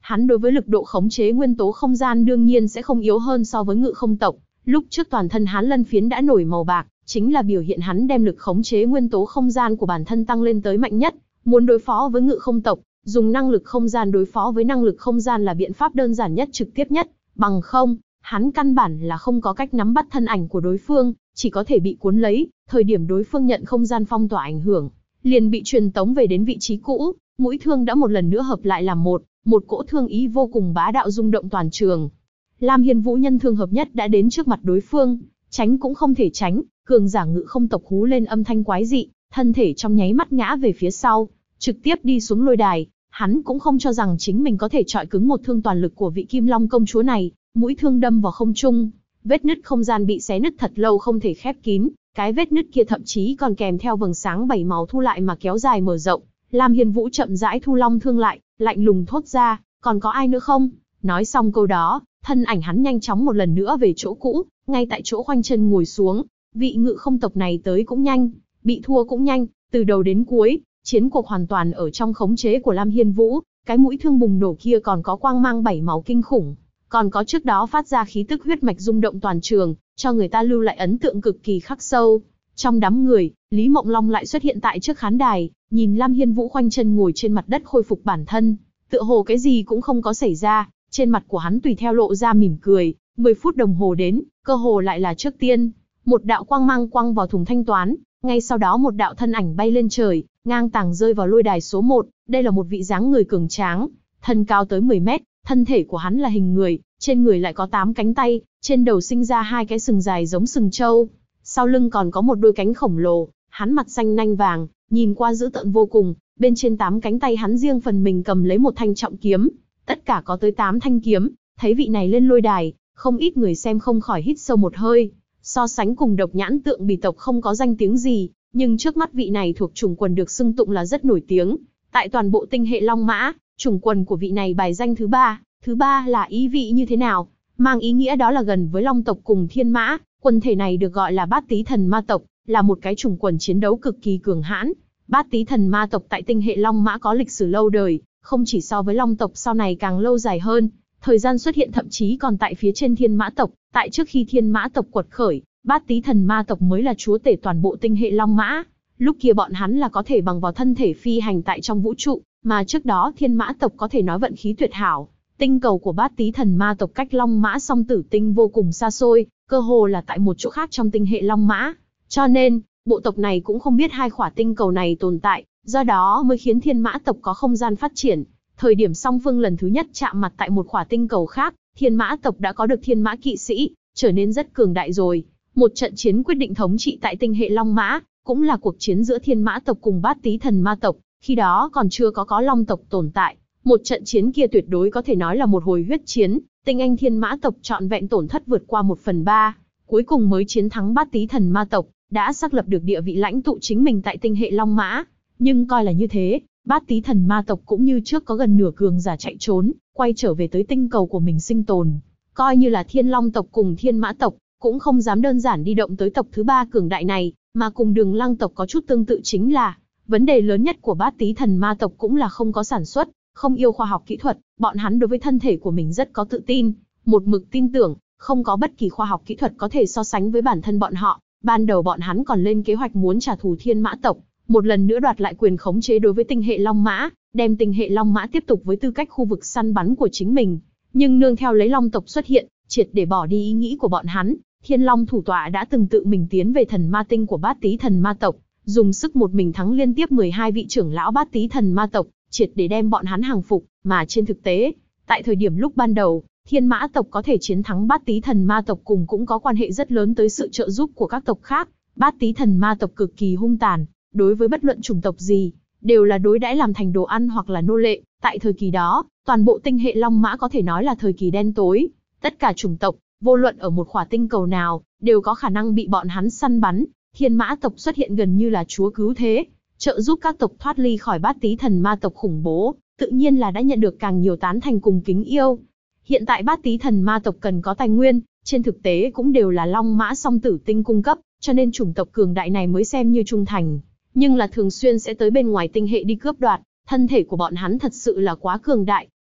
Hắn đối với lực độ khống chế nguyên tố không gian đương nhiên sẽ không yếu hơn so với Ngự Không tộc. Lúc trước toàn thân hắn lân phiến đã nổi màu bạc, chính là biểu hiện hắn đem lực khống chế nguyên tố không gian của bản thân tăng lên tới mạnh nhất. Muốn đối phó với Ngự Không tộc, dùng năng lực không gian đối phó với năng lực không gian là biện pháp đơn giản nhất, trực tiếp nhất. Bằng không, hắn căn bản là không có cách nắm bắt thân ảnh của đối phương, chỉ có thể bị cuốn lấy. Thời điểm đối phương nhận không gian phong tỏa ảnh hưởng, liền bị truyền tống về đến vị trí cũ. Mũi thương đã một lần nữa hợp lại làm một cỗ thương ý vô cùng bá đạo rung động toàn trường. Lam Hiên Vũ nhân thương hợp nhất đã đến trước mặt đối phương, tránh cũng không thể tránh, cường giả Ngự Không tộc hú lên âm thanh quái dị, thân thể trong nháy mắt ngã về phía sau, trực tiếp đi xuống lôi đài. Hắn cũng không cho rằng chính mình có thể chọi cứng một thương toàn lực của vị Kim Long công chúa này, mũi thương đâm vào không trung, vết nứt không gian bị xé nứt thật lâu không thể khép kín, cái vết nứt kia thậm chí còn kèm theo vầng sáng bảy màu thu lại mà kéo dài mở rộng. Lam Hiên Vũ chậm rãi thu long thương lại, lạnh lùng thốt ra, còn có ai nữa không? Nói xong câu đó, thân ảnh hắn nhanh chóng một lần nữa về chỗ cũ, ngay tại chỗ khoanh chân ngồi xuống. Vị Ngự Không tộc này tới cũng nhanh, bị thua cũng nhanh, từ đầu đến cuối, chiến cuộc hoàn toàn ở trong khống chế của Lam Hiên Vũ. Cái mũi thương bùng nổ kia còn có quang mang bảy màu kinh khủng, còn có trước đó phát ra khí tức huyết mạch rung động toàn trường, cho người ta lưu lại ấn tượng cực kỳ khắc sâu. Trong đám người, Lý Mộng Long lại xuất hiện tại trước khán đài, nhìn Lam Hiên Vũ khoanh chân ngồi trên mặt đất khôi phục bản thân, tựa hồ cái gì cũng không có xảy ra, trên mặt của hắn tùy theo lộ ra mỉm cười. 10 phút đồng hồ đến, cơ hồ lại là trước tiên, một đạo quang mang quăng vào thùng thanh toán, ngay sau đó một đạo thân ảnh bay lên trời, ngang tàng rơi vào lôi đài số 1, đây là một vị dáng người cường tráng, thân cao tới 10 mét, thân thể của hắn là hình người, trên người lại có 8 cánh tay, trên đầu sinh ra 2 cái sừng dài giống sừng trâu, sau lưng còn có một đôi cánh khổng lồ, hắn mặt xanh nanh vàng, nhìn qua dữ tợn vô cùng, bên trên 8 cánh tay hắn riêng phần mình cầm lấy một thanh trọng kiếm, tất cả có tới 8 thanh kiếm. Thấy vị này lên lôi đài, không ít người xem không khỏi hít sâu một hơi. So sánh cùng Độc Nhãn Tượng Bì tộc không có danh tiếng gì, nhưng trước mắt vị này thuộc chủng quần được xưng tụng là rất nổi tiếng. Tại toàn bộ tinh hệ Long Mã, chủng quần của vị này bài danh thứ 3. Thứ 3 là ý vị như thế nào? Mang ý nghĩa đó là gần với Long tộc cùng Thiên Mã, quần thể này được gọi là Bát Tý Thần Ma tộc, là một cái chủng quần chiến đấu cực kỳ cường hãn. Bát Tý Thần Ma tộc tại tinh hệ Long Mã có lịch sử lâu đời, không chỉ so với Long tộc sau này càng lâu dài hơn. Thời gian xuất hiện thậm chí còn tại phía trên Thiên Mã tộc, tại trước khi Thiên Mã tộc quật khởi, Bát Tý Thần Ma tộc mới là chúa tể toàn bộ tinh hệ Long Mã. Lúc kia bọn hắn là có thể bằng vào thân thể phi hành tại trong vũ trụ, mà trước đó Thiên Mã tộc có thể nói vận khí tuyệt hảo. Tinh cầu của Bát Tý Thần Ma tộc cách Long Mã Song Tử Tinh vô cùng xa xôi, cơ hồ là tại một chỗ khác trong tinh hệ Long Mã. Cho nên, bộ tộc này cũng không biết 2 khỏa tinh cầu này tồn tại, do đó mới khiến Thiên Mã tộc có không gian phát triển. Thời điểm song phương lần thứ nhất chạm mặt tại một khỏa tinh cầu khác, Thiên Mã tộc đã có được Thiên Mã kỵ sĩ, trở nên rất cường đại rồi. Một trận chiến quyết định thống trị tại tinh hệ Long Mã, cũng là cuộc chiến giữa Thiên Mã tộc cùng Bát Tý Thần Ma tộc, khi đó còn chưa có Long tộc tồn tại. Một trận chiến kia tuyệt đối có thể nói là một hồi huyết chiến, tinh anh Thiên Mã tộc trọn vẹn tổn thất vượt qua 1/3, cuối cùng mới chiến thắng Bát Tý Thần Ma tộc, đã xác lập được địa vị lãnh tụ chính mình tại tinh hệ Long Mã. Nhưng coi là như thế, Bát Tý Thần Ma tộc cũng như trước có gần nửa cường giả chạy trốn, quay trở về tới tinh cầu của mình sinh tồn. Coi như là Thiên Long tộc cùng Thiên Mã tộc, cũng không dám đơn giản đi động tới tộc thứ 3 cường đại này, mà cùng Đường Lăng tộc có chút tương tự chính là, vấn đề lớn nhất của Bát Tý Thần Ma tộc cũng là không có sản xuất, không yêu khoa học kỹ thuật, bọn hắn đối với thân thể của mình rất có tự tin, một mực tin tưởng, không có bất kỳ khoa học kỹ thuật có thể so sánh với bản thân bọn họ. Ban đầu bọn hắn còn lên kế hoạch muốn trả thù Thiên Mã tộc, một lần nữa đoạt lại quyền khống chế đối với tinh hệ Long Mã, đem tinh hệ Long Mã tiếp tục với tư cách khu vực săn bắn của chính mình. Nhưng nương theo lấy Long tộc xuất hiện, triệt để bỏ đi ý nghĩ của bọn hắn. Thiên Long thủ tọa đã từng tự mình tiến về thần ma tinh của Bát Tý Thần Ma tộc, dùng sức một mình thắng liên tiếp 12 vị trưởng lão Bát Tý Thần Ma tộc, triệt để đem bọn hắn hàng phục. Mà trên thực tế, tại thời điểm lúc ban đầu, Thiên Mã tộc có thể chiến thắng Bát Tý Thần Ma tộc cùng cũng có quan hệ rất lớn tới sự trợ giúp của các tộc khác. Bát Tý Thần Ma tộc cực kỳ hung tàn, đối với bất luận chủng tộc gì, đều là đối đãi làm thành đồ ăn hoặc là nô lệ. Tại thời kỳ đó, toàn bộ tinh hệ Long Mã có thể nói là thời kỳ đen tối. Tất cả chủng tộc, vô luận ở một khỏa tinh cầu nào, đều có khả năng bị bọn hắn săn bắn. Thiên Mã tộc xuất hiện gần như là chúa cứu thế, trợ giúp các tộc thoát ly khỏi Bát Tý Thần Ma tộc khủng bố, tự nhiên là đã nhận được càng nhiều tán thành cùng kính yêu. Hiện tại Bát Tý Thần Ma tộc cần có tài nguyên, trên thực tế cũng đều là Long Mã Song Tử Tinh cung cấp, cho nên chủng tộc cường đại này mới xem như trung thành. Nhưng là thường xuyên sẽ tới bên ngoài tinh hệ đi cướp đoạt, thân thể của bọn hắn thật sự là quá cường đại,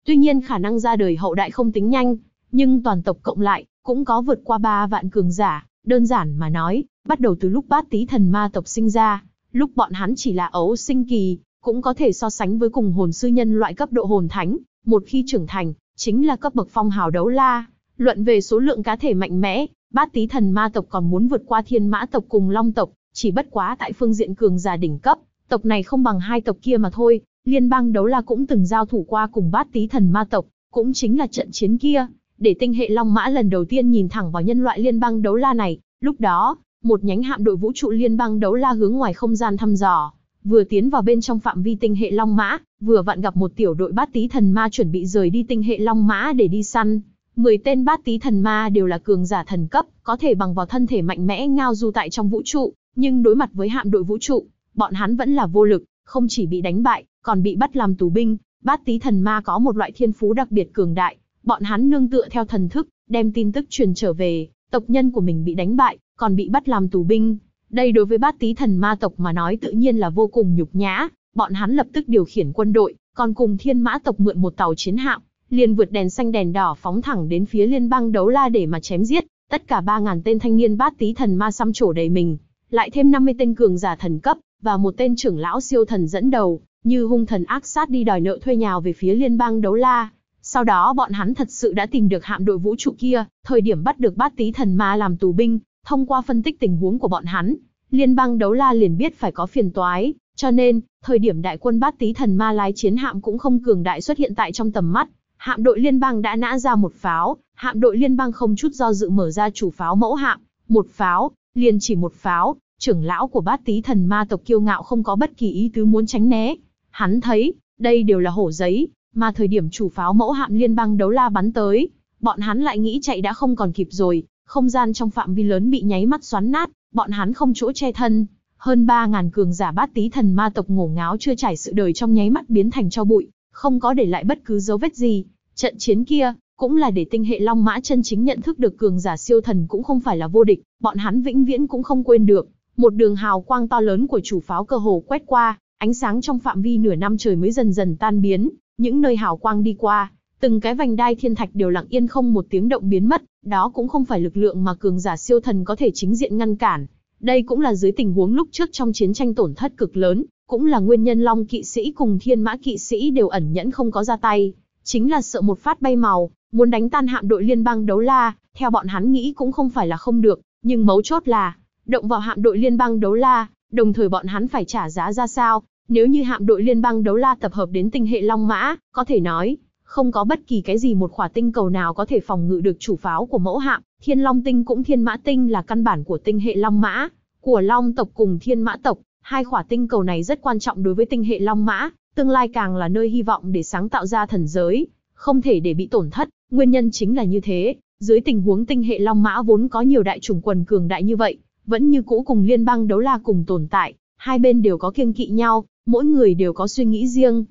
Tuy nhiên khả năng ra đời hậu đại không tính nhanh, nhưng toàn tộc cộng lại, cũng có vượt qua 3 vạn cường giả. Đơn giản mà nói, bắt đầu từ lúc Bát Tý Thần Ma tộc sinh ra, lúc bọn hắn chỉ là ấu sinh kỳ, cũng có thể so sánh với cùng hồn sư nhân loại cấp độ hồn thánh, một khi trưởng thành, chính là cấp bậc phong hào đấu la. Luận về số lượng cá thể mạnh mẽ, Bát Tý Thần Ma tộc còn muốn vượt qua Thiên Mã tộc cùng Long tộc, chỉ bất quá tại phương diện cường giả đỉnh cấp, tộc này không bằng hai tộc kia mà thôi. Liên bang đấu la cũng từng giao thủ qua cùng Bát Tý Thần Ma tộc, cũng chính là trận chiến kia, để tinh hệ Long Mã lần đầu tiên nhìn thẳng vào nhân loại liên bang đấu la này. Lúc đó, một nhánh hạm đội vũ trụ liên bang đấu la hướng ngoài không gian thăm dò, vừa tiến vào bên trong phạm vi tinh hệ Long Mã, vừa vặn gặp một tiểu đội Bát Tý Thần Ma chuẩn bị rời đi tinh hệ Long Mã để đi săn. 10 tên Bát Tý Thần Ma đều là cường giả thần cấp, có thể bằng vào thân thể mạnh mẽ ngao du tại trong vũ trụ, nhưng đối mặt với hạm đội vũ trụ, bọn hắn vẫn là vô lực, không chỉ bị đánh bại, còn bị bắt làm tù binh. Bát Tý Thần Ma có một loại thiên phú đặc biệt cường đại, bọn hắn nương tựa theo thần thức, đem tin tức truyền trở về, tộc nhân của mình bị đánh bại, còn bị bắt làm tù binh. Đây đối với Bát Tý Thần Ma tộc mà nói tự nhiên là vô cùng nhục nhã, bọn hắn lập tức điều khiển quân đội, còn cùng Thiên Mã tộc mượn một tàu chiến hạm, liền vượt đèn xanh đèn đỏ phóng thẳng đến phía liên bang đấu la để mà chém giết. Tất cả 3.000 tên thanh niên Bát Tý Thần Ma xăm trổ đầy mình, lại thêm 50 tên cường giả thần cấp, và một tên trưởng lão siêu thần dẫn đầu, như hung thần ác sát đi đòi nợ thuê nhào về phía liên bang đấu la. Sau đó bọn hắn thật sự đã tìm được hạm đội vũ trụ kia, thời điểm bắt được Bát Tý Thần Ma làm tù binh, thông qua phân tích tình huống của bọn hắn, liên bang đấu la liền biết phải có phiền toái, cho nên, thời điểm đại quân Bát Tý Thần Ma lái chiến hạm cũng không cường đại xuất hiện tại trong tầm mắt. Hạm đội liên bang đã nã ra một pháo, hạm đội liên bang không chút do dự mở ra chủ pháo mẫu hạm, một pháo, liền chỉ một pháo. Trưởng lão của Bát Tý Thần Ma tộc kiêu ngạo không có bất kỳ ý tứ muốn tránh né. Hắn thấy, đây đều là hổ giấy, mà thời điểm chủ pháo mẫu hạm liên bang đấu la bắn tới, bọn hắn lại nghĩ chạy đã không còn kịp rồi, không gian trong phạm vi lớn bị nháy mắt xoắn nát, bọn hắn không chỗ che thân. Hơn 3.000 cường giả Bát Tý Thần Ma tộc ngổ ngáo chưa trải sự đời trong nháy mắt biến thành tro bụi, không có để lại bất cứ dấu vết gì. Trận chiến kia, cũng là để tinh hệ Long Mã chân chính nhận thức được cường giả siêu thần cũng không phải là vô địch, bọn hắn vĩnh viễn cũng không quên được. Một đường hào quang to lớn của chủ pháo cơ hồ quét qua, ánh sáng trong phạm vi nửa năm trời mới dần dần tan biến, những nơi hào quang đi qua, từng cái vành đai thiên thạch đều lặng yên không một tiếng động biến mất, đó cũng không phải lực lượng mà cường giả siêu thần có thể chính diện ngăn cản. Đây cũng là dưới tình huống lúc trước trong chiến tranh tổn thất cực lớn, cũng là nguyên nhân Long kỵ sĩ cùng Thiên Mã kỵ sĩ đều ẩn nhẫn không có ra tay, chính là sợ một phát bay màu, muốn đánh tan hạm đội liên bang đấu la, theo bọn hắn nghĩ cũng không phải là không được, nhưng mấu chốt là động vào hạm đội liên bang đấu la, đồng thời bọn hắn phải trả giá ra sao? Nếu như hạm đội liên bang đấu la tập hợp đến tinh hệ Long Mã, có thể nói, không có bất kỳ cái gì một khỏa tinh cầu nào có thể phòng ngự được chủ pháo của mẫu hạm. Thiên Long tinh cũng Thiên Mã tinh là căn bản của tinh hệ Long Mã, của Long tộc cùng Thiên Mã tộc. Hai khỏa tinh cầu này rất quan trọng đối với tinh hệ Long Mã, tương lai càng là nơi hy vọng để sáng tạo ra thần giới, không thể để bị tổn thất. Nguyên nhân chính là như thế, dưới tình huống tinh hệ Long Mã vốn có nhiều đại chủng quần cường đại như vậy, vẫn như cũ cùng liên bang đấu la cùng tồn tại, hai bên đều có kiêng kỵ nhau, mỗi người đều có suy nghĩ riêng.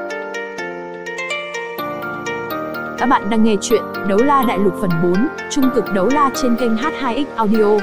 Các bạn đang nghe chuyện Đấu La Đại Lục phần 4, Trung cực đấu la trên kênh H2X Audio.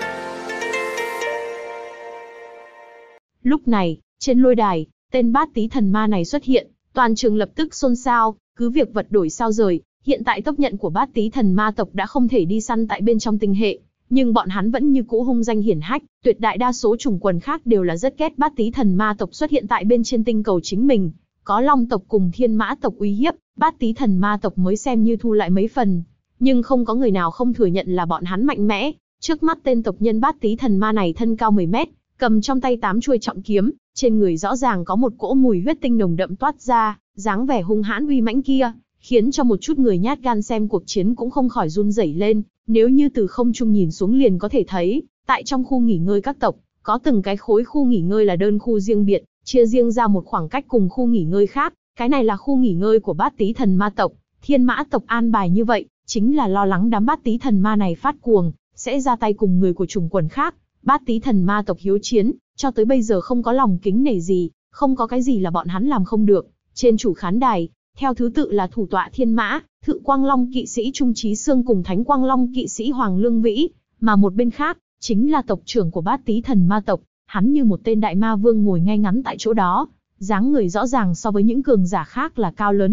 Lúc này, trên lôi đài, tên Bát Tý Thần Ma này xuất hiện, toàn trường lập tức xôn xao, cứ việc vật đổi sao rời, hiện tại tộc nhận của Bát Tý Thần Ma tộc đã không thể đi săn tại bên trong tinh hệ, nhưng bọn hắn vẫn như cũ hung danh hiển hách, tuyệt đại đa số chủng quần khác đều là rất ghét Bát Tý Thần Ma tộc xuất hiện tại bên trên tinh cầu chính mình. Có Long tộc cùng Thiên Mã tộc uy hiếp, Bát Tý Thần Ma tộc mới xem như thu lại mấy phần, nhưng không có người nào không thừa nhận là bọn hắn mạnh mẽ. Trước mắt tên tộc nhân Bát Tý Thần Ma này thân cao 10 mét, cầm trong tay 8 chuôi trọng kiếm, trên người rõ ràng có một cỗ mùi huyết tinh nồng đậm toát ra, dáng vẻ hung hãn uy mãnh kia, khiến cho một chút người nhát gan xem cuộc chiến cũng không khỏi run rẩy lên. Nếu như từ không trung nhìn xuống liền có thể thấy, tại trong khu nghỉ ngơi các tộc, có từng cái khối khu nghỉ ngơi là đơn khu riêng biệt, chia riêng ra một khoảng cách cùng khu nghỉ ngơi khác. Cái này là khu nghỉ ngơi của Bát Tý Thần Ma tộc. Thiên Mã tộc an bài như vậy, chính là lo lắng đám Bát Tý Thần Ma này phát cuồng, sẽ ra tay cùng người của chủng quần khác. Bát Tý Thần Ma tộc hiếu chiến, cho tới bây giờ không có lòng kính nể gì, không có cái gì là bọn hắn làm không được. Trên chủ khán đài, theo thứ tự là thủ tọa Thiên Mã, Thự Quang Long kỵ sĩ Trung Chí Sương cùng Thánh Quang Long kỵ sĩ Hoàng Lương Vĩ, mà một bên khác, chính là tộc trưởng của Bát Tý Thần Ma tộc, hắn như một tên đại ma vương ngồi ngay ngắn tại chỗ đó, dáng người rõ ràng so với những cường giả khác là cao lớn hơn,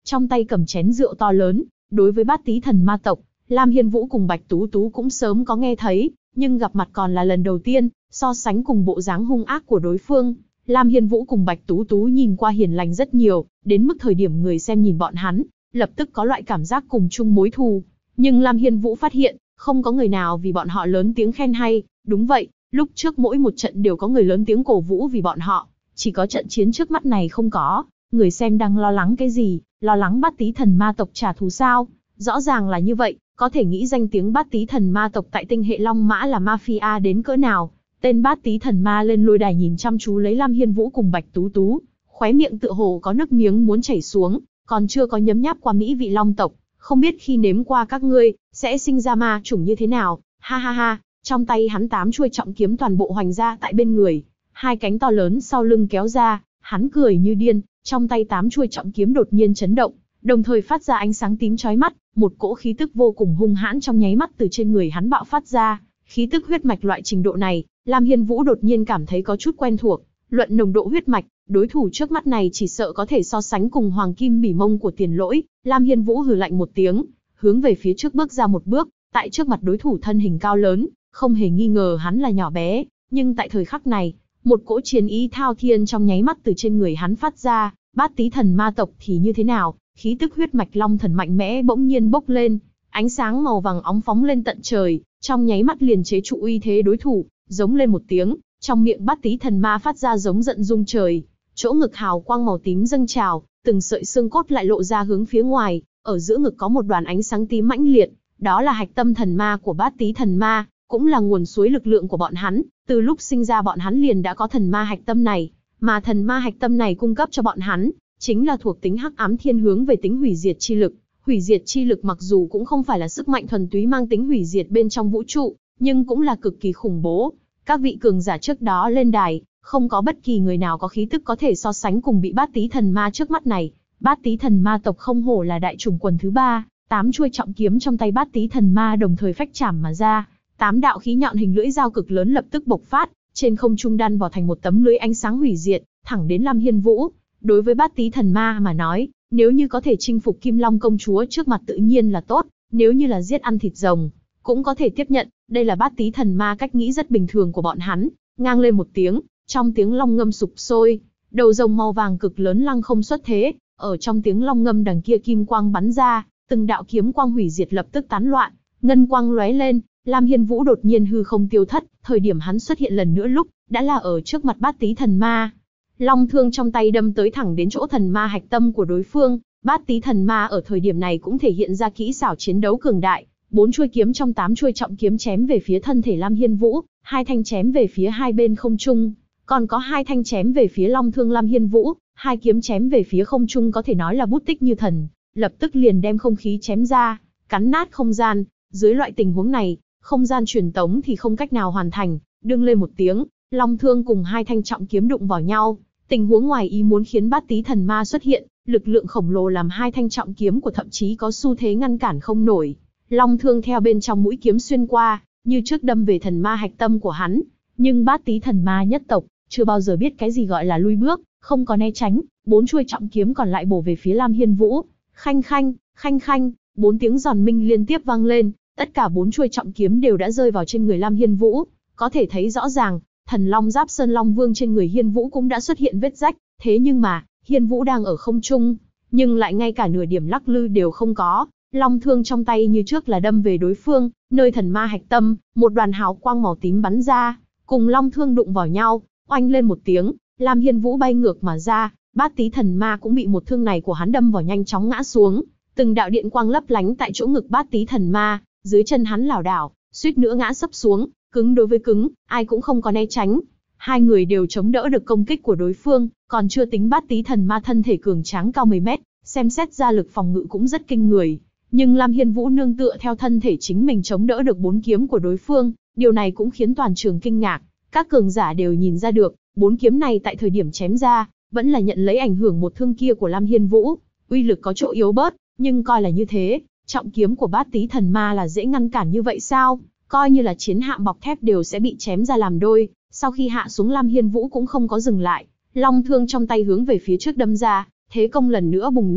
trong tay cầm chén rượu to lớn. Đối với Bát Tý Thần Ma tộc, Lam Hiên Vũ cùng Bạch Tú Tú cũng sớm có nghe thấy, nhưng gặp mặt còn là lần đầu tiên. So sánh cùng bộ dáng hung ác của đối phương, Lam Hiên Vũ cùng Bạch Tú Tú nhìn qua hiền lành rất nhiều, đến mức thời điểm người xem nhìn bọn hắn, lập tức có loại cảm giác cùng chung mối thù. Nhưng Lam Hiên Vũ phát hiện, không có người nào vì bọn họ lớn tiếng khen hay. Đúng vậy, lúc trước mỗi một trận đều có người lớn tiếng cổ vũ vì bọn họ, chỉ có trận chiến trước mắt này không có. Người xem đang lo lắng cái gì? Lo lắng Bát Tý Thần Ma tộc trả thù sao? Rõ ràng là như vậy, có thể nghĩ danh tiếng Bát Tý Thần Ma tộc tại tinh hệ Long Mã là mafia đến cỡ nào. Tên Bát Tý Thần Ma lên lôi đài nhìn chăm chú lấy Lam Hiên Vũ cùng Bạch Tú Tú, khóe miệng tựa hồ có nước miếng muốn chảy xuống, còn chưa có nhấm nháp qua mỹ vị long tộc, không biết khi nếm qua các ngươi sẽ sinh ra ma chủng như thế nào. Ha ha ha, trong tay hắn 8 chuôi trọng kiếm toàn bộ hoành ra tại bên người, hai cánh to lớn sau lưng kéo ra, hắn cười như điên, trong tay 8 chuôi trọng kiếm đột nhiên chấn động, đồng thời phát ra ánh sáng tím chói mắt, một cỗ khí tức vô cùng hung hãn trong nháy mắt từ trên người hắn bạo phát ra. Khí tức huyết mạch loại trình độ này, Lam Hiên Vũ đột nhiên cảm thấy có chút quen thuộc. Luận nồng độ huyết mạch, đối thủ trước mắt này chỉ sợ có thể so sánh cùng Hoàng Kim Bỉ Mông của Tiền Lỗi. Lam Hiên Vũ hừ lạnh một tiếng, hướng về phía trước bước ra một bước, tại trước mặt đối thủ thân hình cao lớn, không hề nghi ngờ hắn là nhỏ bé, nhưng tại thời khắc này, một cỗ chiến ý thao thiên trong nháy mắt từ trên người hắn phát ra. Bát Tý Thần Ma tộc thì như thế nào? Khí tức huyết mạch long thần mạnh mẽ bỗng nhiên bốc lên, ánh sáng màu vàng óng phóng lên tận trời, trong nháy mắt liền chế trụ uy thế đối thủ, giống lên một tiếng, trong miệng Bát Tý Thần Ma phát ra giống giận rung trời, chỗ ngực hào quang màu tím dâng trào, từng sợi xương cốt lại lộ ra hướng phía ngoài, ở giữa ngực có một đoàn ánh sáng tím mãnh liệt, đó là hạch tâm thần ma của Bát Tý Thần Ma, cũng là nguồn suối lực lượng của bọn hắn, từ lúc sinh ra bọn hắn liền đã có thần ma hạch tâm này, mà thần ma hạch tâm này cung cấp cho bọn hắn chính là thuộc tính hắc ám thiên hướng về tính hủy diệt chi lực. Hủy diệt chi lực mặc dù cũng không phải là sức mạnh thuần túy mang tính hủy diệt bên trong vũ trụ, nhưng cũng là cực kỳ khủng bố. Các vị cường giả trước đó lên đài, không có bất kỳ người nào có khí tức có thể so sánh cùng bị Bát Tý Thần Ma trước mắt này. Bát Tý Thần Ma tộc không hổ là đại chủng quần thứ 3, 8 chuôi trọng kiếm trong tay Bát Tý Thần Ma đồng thời phách chảm mà ra, 8 đạo khí nhọn hình lưỡi dao cực lớn lập tức bộc phát, trên không trung đan vào thành một tấm lưới ánh sáng hủy diệt, thẳng đến Lam Hiên Vũ. Đối với Bát Tý Thần Ma mà nói, nếu như có thể chinh phục Kim Long công chúa trước mặt tự nhiên là tốt, nếu như là giết ăn thịt rồng, cũng có thể tiếp nhận, đây là Bát Tý Thần Ma cách nghĩ rất bình thường của bọn hắn. Ngang lên một tiếng, trong tiếng long ngâm sục sôi, đầu rồng màu vàng cực lớn lăng không xuất thế, ở trong tiếng long ngâm đằng kia kim quang bắn ra, từng đạo kiếm quang hủy diệt lập tức tán loạn, ngân quang lóe lên, Lam Hiên Vũ đột nhiên hư không tiêu thất, thời điểm hắn xuất hiện lần nữa lúc, đã là ở trước mặt Bát Tý Thần Ma. Long thương trong tay đâm tới thẳng đến chỗ thần ma hạch tâm của đối phương, Bát Tý Thần Ma ở thời điểm này cũng thể hiện ra kỹ xảo chiến đấu cường đại, 4 chuôi kiếm trong 8 chuôi trọng kiếm chém về phía thân thể Lam Hiên Vũ, 2 thanh chém về phía hai bên không trung, còn có 2 thanh chém về phía long thương Lam Hiên Vũ, 2 kiếm chém về phía không trung có thể nói là bút tích như thần, lập tức liền đem không khí chém ra, cắn nát không gian. Dưới loại tình huống này, không gian truyền tống thì không cách nào hoàn thành, đương lên một tiếng, long thương cùng 2 thanh trọng kiếm đụng vào nhau. Tình huống ngoài ý muốn khiến Bát Tý Thần Ma xuất hiện, lực lượng khổng lồ làm 2 thanh trọng kiếm của thậm chí có xu thế ngăn cản không nổi. Long thương theo bên trong mũi kiếm xuyên qua, như trước đâm về thần ma hạch tâm của hắn. Nhưng Bát Tý Thần Ma nhất tộc chưa bao giờ biết cái gì gọi là lui bước, không có né tránh, 4 chuôi trọng kiếm còn lại bổ về phía Lam Hiên Vũ. Khanh khanh, khanh khanh, 4 tiếng giòn minh liên tiếp vang lên, tất cả 4 chuôi trọng kiếm đều đã rơi vào trên người Lam Hiên Vũ, có thể thấy rõ ràng. Thần Long Giáp Sơn Long Vương trên người Hiên Vũ cũng đã xuất hiện vết rách, thế nhưng mà, Hiên Vũ đang ở không trung, nhưng lại ngay cả nửa điểm lắc lư đều không có. Long thương trong tay như trước là đâm về đối phương, nơi thần ma hạch tâm, một đoàn hào quang màu tím bắn ra, cùng long thương đụng vào nhau, oanh lên một tiếng, Lam Hiên Vũ bay ngược mà ra, Bát Tý Thần Ma cũng bị một thương này của hắn đâm vào nhanh chóng ngã xuống, từng đạo điện quang lấp lánh tại chỗ ngực Bát Tý Thần Ma, dưới chân hắn lảo đảo, suýt nữa ngã sấp xuống. Cứng đối với cứng, ai cũng không có né tránh. Hai người đều chống đỡ được công kích của đối phương, còn chưa tính Bát Tý Thần Ma thân thể cường tráng cao 10 mét, xem xét ra lực phòng ngự cũng rất kinh người. Nhưng Lam Hiên Vũ nương tựa theo thân thể chính mình chống đỡ được 4 kiếm của đối phương, điều này cũng khiến toàn trường kinh ngạc. Các cường giả đều nhìn ra được, 4 kiếm này tại thời điểm chém ra, vẫn là nhận lấy ảnh hưởng một thương kia của Lam Hiên Vũ. Uy lực có chỗ yếu bớt, nhưng coi là như thế, trọng kiếm của Bát Tý Thần Ma là dễ ngăn cản như vậy sao? Coi như là chiến hạm bọc thép đều sẽ bị chém ra làm đôi. Sau khi hạ xuống Lam Hiên Vũ cũng không có dừng lại, long thương trong tay hướng về phía trước đâm ra, thế công lần nữa bùng nổ,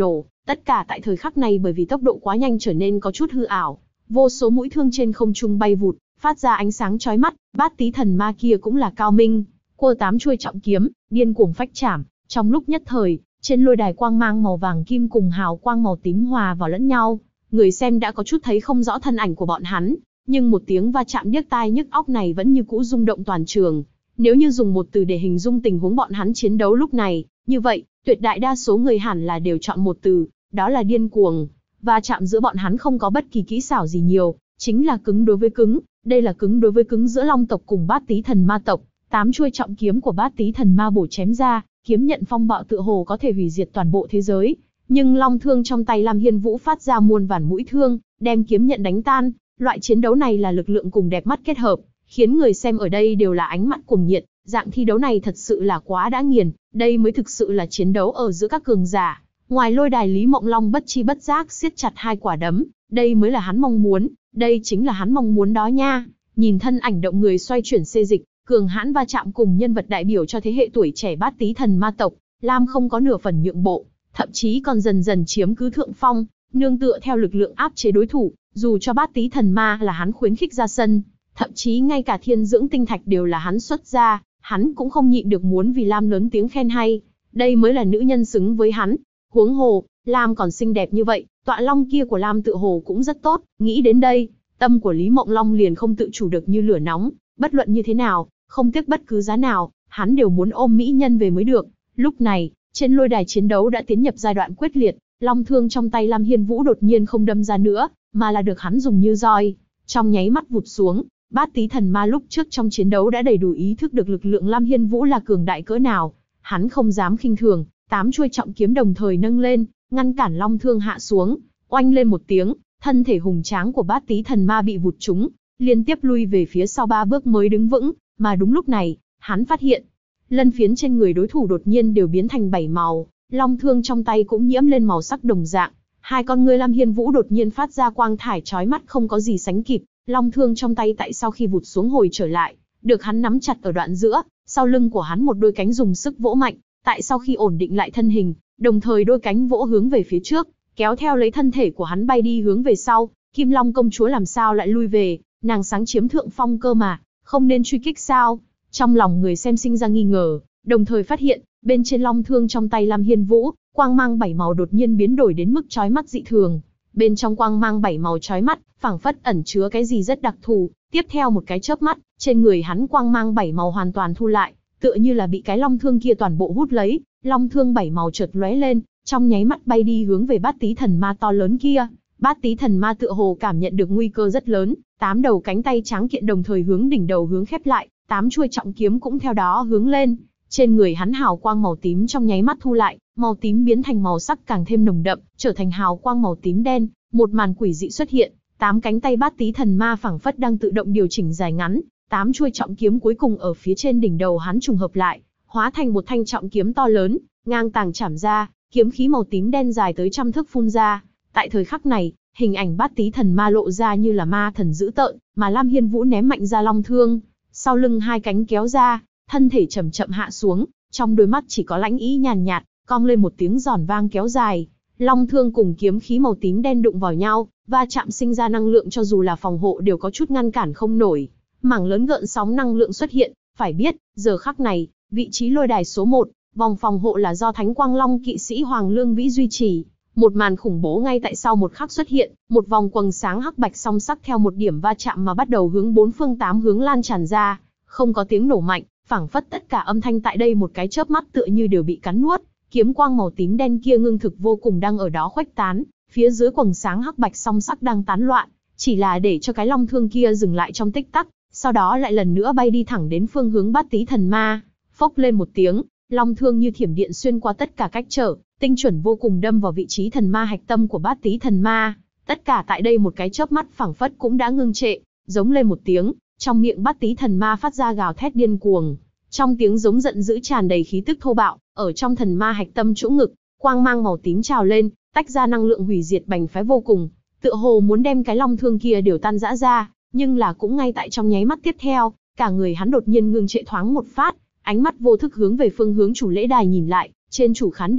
Tất cả tại thời khắc này bởi vì tốc độ quá nhanh trở nên có chút hư ảo. Vô số mũi thương trên không trung bay vụt, phát ra ánh sáng chói mắt. Bát Tí thần ma kia cũng là cao minh, quơ 8 chuôi trọng kiếm, điên cuồng phách chảm. Trong lúc nhất thời, trên lôi đài quang mang màu vàng kim cùng hào quang màu tím hòa vào lẫn nhau. Người xem đã có chút thấy không rõ thân ảnh của bọn hắn, nhưng một tiếng va chạm điếc tai nhức óc này vẫn như cũ rung động toàn trường. Nếu như dùng một từ để hình dung tình huống bọn hắn chiến đấu lúc này, như vậy, tuyệt đại đa số người hẳn là đều chọn một từ, đó là điên cuồng. Va chạm giữa bọn hắn không có bất kỳ kỹ xảo gì nhiều, chính là cứng đối với cứng. Đây là cứng đối với cứng giữa Long tộc cùng Bát Tí thần ma tộc. 8 chuôi trọng kiếm của Bát Tí thần ma bổ chém ra, kiếm nhận phong bạo tựa hồ có thể hủy diệt toàn bộ thế giới. Nhưng long thương trong tay Lam Hiên Vũ phát ra muôn vàn mũi thương, đem kiếm nhận đánh tan. Loại chiến đấu này là lực lượng cùng đẹp mắt kết hợp, khiến người xem ở đây đều là ánh mắt cuồng nhiệt. Dạng thi đấu này thật sự là quá đã nghiền, đây mới thực sự là chiến đấu ở giữa các cường giả. Ngoài lôi đài, Lý Mộng Long bất chi bất giác siết chặt hai quả đấm, đây mới là hắn mong muốn, đây chính là hắn mong muốn đó nha. Nhìn thân ảnh động người xoay chuyển xê dịch, cường hãn va chạm cùng nhân vật đại biểu cho thế hệ tuổi trẻ Bát Tí thần ma tộc, Lam không có nửa phần nhượng bộ, thậm chí còn dần dần chiếm cứ thượng phong, nương tựa theo lực lượng áp chế đối thủ. Dù cho Bát Tí thần ma là hắn khuyến khích ra sân, thậm chí ngay cả thiên dưỡng tinh thạch đều là hắn xuất ra, hắn cũng không nhịn được muốn vì Lam lớn tiếng khen hay. Đây mới là nữ nhân xứng với hắn. Huống hồ, Lam còn xinh đẹp như vậy, tọa long kia của Lam tựa hồ cũng rất tốt. Nghĩ đến đây, tâm của Lý Mộng Long liền không tự chủ được như lửa nóng. Bất luận như thế nào, không tiếc bất cứ giá nào, hắn đều muốn ôm mỹ nhân về mới được. Lúc này, trên lôi đài chiến đấu đã tiến nhập giai đoạn quyết liệt. Long thương trong tay Lam Hiên Vũ đột nhiên không đâm ra nữa, mà là được hắn dùng như roi, trong nháy mắt vụt xuống. Bát Tí thần ma lúc trước trong chiến đấu đã đầy đủ ý thức được lực lượng Lam Hiên Vũ là cường đại cỡ nào. Hắn không dám khinh thường, 8 chuôi trọng kiếm đồng thời nâng lên, ngăn cản long thương hạ xuống. Oanh lên một tiếng, thân thể hùng tráng của Bát Tí thần ma bị vụt trúng, liên tiếp lui về phía sau 3 bước mới đứng vững. Mà đúng lúc này, hắn phát hiện, lân phiến trên người đối thủ đột nhiên đều biến thành 7 màu, long thương trong tay cũng nhiễm lên màu sắc đồng dạng. Hai con ngươi Lam Hiên Vũ đột nhiên phát ra quang thải chói mắt không có gì sánh kịp. Long thương trong tay tại sau khi vụt xuống hồi trở lại, được hắn nắm chặt ở đoạn giữa, sau lưng của hắn một đôi cánh dùng sức vỗ mạnh, tại sau khi ổn định lại thân hình, đồng thời đôi cánh vỗ hướng về phía trước, kéo theo lấy thân thể của hắn bay đi hướng về sau. Kim Long công chúa làm sao lại lui về, nàng sáng chiếm thượng phong cơ mà, không nên truy kích sao? Trong lòng người xem sinh ra nghi ngờ, đồng thời phát hiện, bên trên long thương trong tay Lam Hiên Vũ, quang mang 7 màu đột nhiên biến đổi đến mức chói mắt dị thường. Bên trong quang mang 7 màu chói mắt, phảng phất ẩn chứa cái gì rất đặc thù. Tiếp theo một cái chớp mắt, trên người hắn quang mang 7 màu hoàn toàn thu lại, tựa như là bị cái long thương kia toàn bộ hút lấy. Long thương 7 màu chợt lóe lên, trong nháy mắt bay đi hướng về Bát Tí thần ma to lớn kia. Bát Tí thần ma tựa hồ cảm nhận được nguy cơ rất lớn, 8 đầu cánh tay tráng kiện đồng thời hướng đỉnh đầu hướng khép lại, 8 chuôi trọng kiếm cũng theo đó hướng lên. Trên người hắn hào quang màu tím trong nháy mắt thu lại, màu tím biến thành màu sắc càng thêm nồng đậm, trở thành hào quang màu tím đen. Một màn quỷ dị xuất hiện, 8 cánh tay Bát Tí thần ma phảng phất đang tự động điều chỉnh dài ngắn, 8 chuôi trọng kiếm cuối cùng ở phía trên đỉnh đầu hắn trùng hợp lại, hóa thành một thanh trọng kiếm to lớn, ngang tàng chảm ra, kiếm khí màu tím đen dài tới trăm thước phun ra. Tại thời khắc này, hình ảnh Bát Tí thần ma lộ ra như là ma thần dữ tợn, mà Lam Hiên Vũ ném mạnh ra long thương, sau lưng hai cánh kéo ra, thân thể chậm chậm hạ xuống, trong đôi mắt chỉ có lãnh ý nhàn nhạt, cong lên một tiếng giòn vang kéo dài. Long thương cùng kiếm khí màu tím đen đụng vào nhau, va chạm sinh ra năng lượng cho dù là phòng hộ đều có chút ngăn cản không nổi. Mảng lớn gợn sóng năng lượng xuất hiện, phải biết, giờ khắc này, vị trí lôi đài số 1, vòng phòng hộ là do Thánh Quang Long kỵ sĩ Hoàng Lương Vĩ duy trì. Một màn khủng bố ngay tại sau một khắc xuất hiện, một vòng quầng sáng hắc bạch song sắc theo một điểm va chạm mà bắt đầu hướng 4 phương 8 hướng lan tràn ra, không có tiếng nổ mạnh, phảng phất tất cả âm thanh tại đây một cái chớp mắt tựa như đều bị cắn nuốt. Kiếm quang màu tím đen kia ngưng thực vô cùng đang ở đó khuếch tán, phía dưới quầng sáng hắc bạch song sắc đang tán loạn, chỉ là để cho cái long thương kia dừng lại trong tích tắc, sau đó lại lần nữa bay đi thẳng đến phương hướng Bát Tí thần ma. Phốc lên một tiếng, long thương như thiểm điện xuyên qua tất cả cách trở, tinh chuẩn vô cùng đâm vào vị trí thần ma hạch tâm của Bát Tí thần ma. Tất cả tại đây một cái chớp mắt phảng phất cũng đã ngưng trệ, giống lên một tiếng, trong miệng Bát Tí thần ma phát ra gào thét điên cuồng. Trong tiếng giống giận dữ tràn đầy khí tức thô bạo, ở trong thần ma hạch tâm chỗ ngực, quang mang màu tím trào lên, tách ra năng lượng hủy diệt bành phái vô cùng, tựa hồ muốn đem cái long thương kia đều tan rã ra, nhưng là cũng ngay tại trong nháy mắt tiếp theo, cả người hắn đột nhiên ngưng trệ thoáng một phát, ánh mắt vô thức hướng về phương hướng chủ lễ đài nhìn lại, trên chủ khán đài,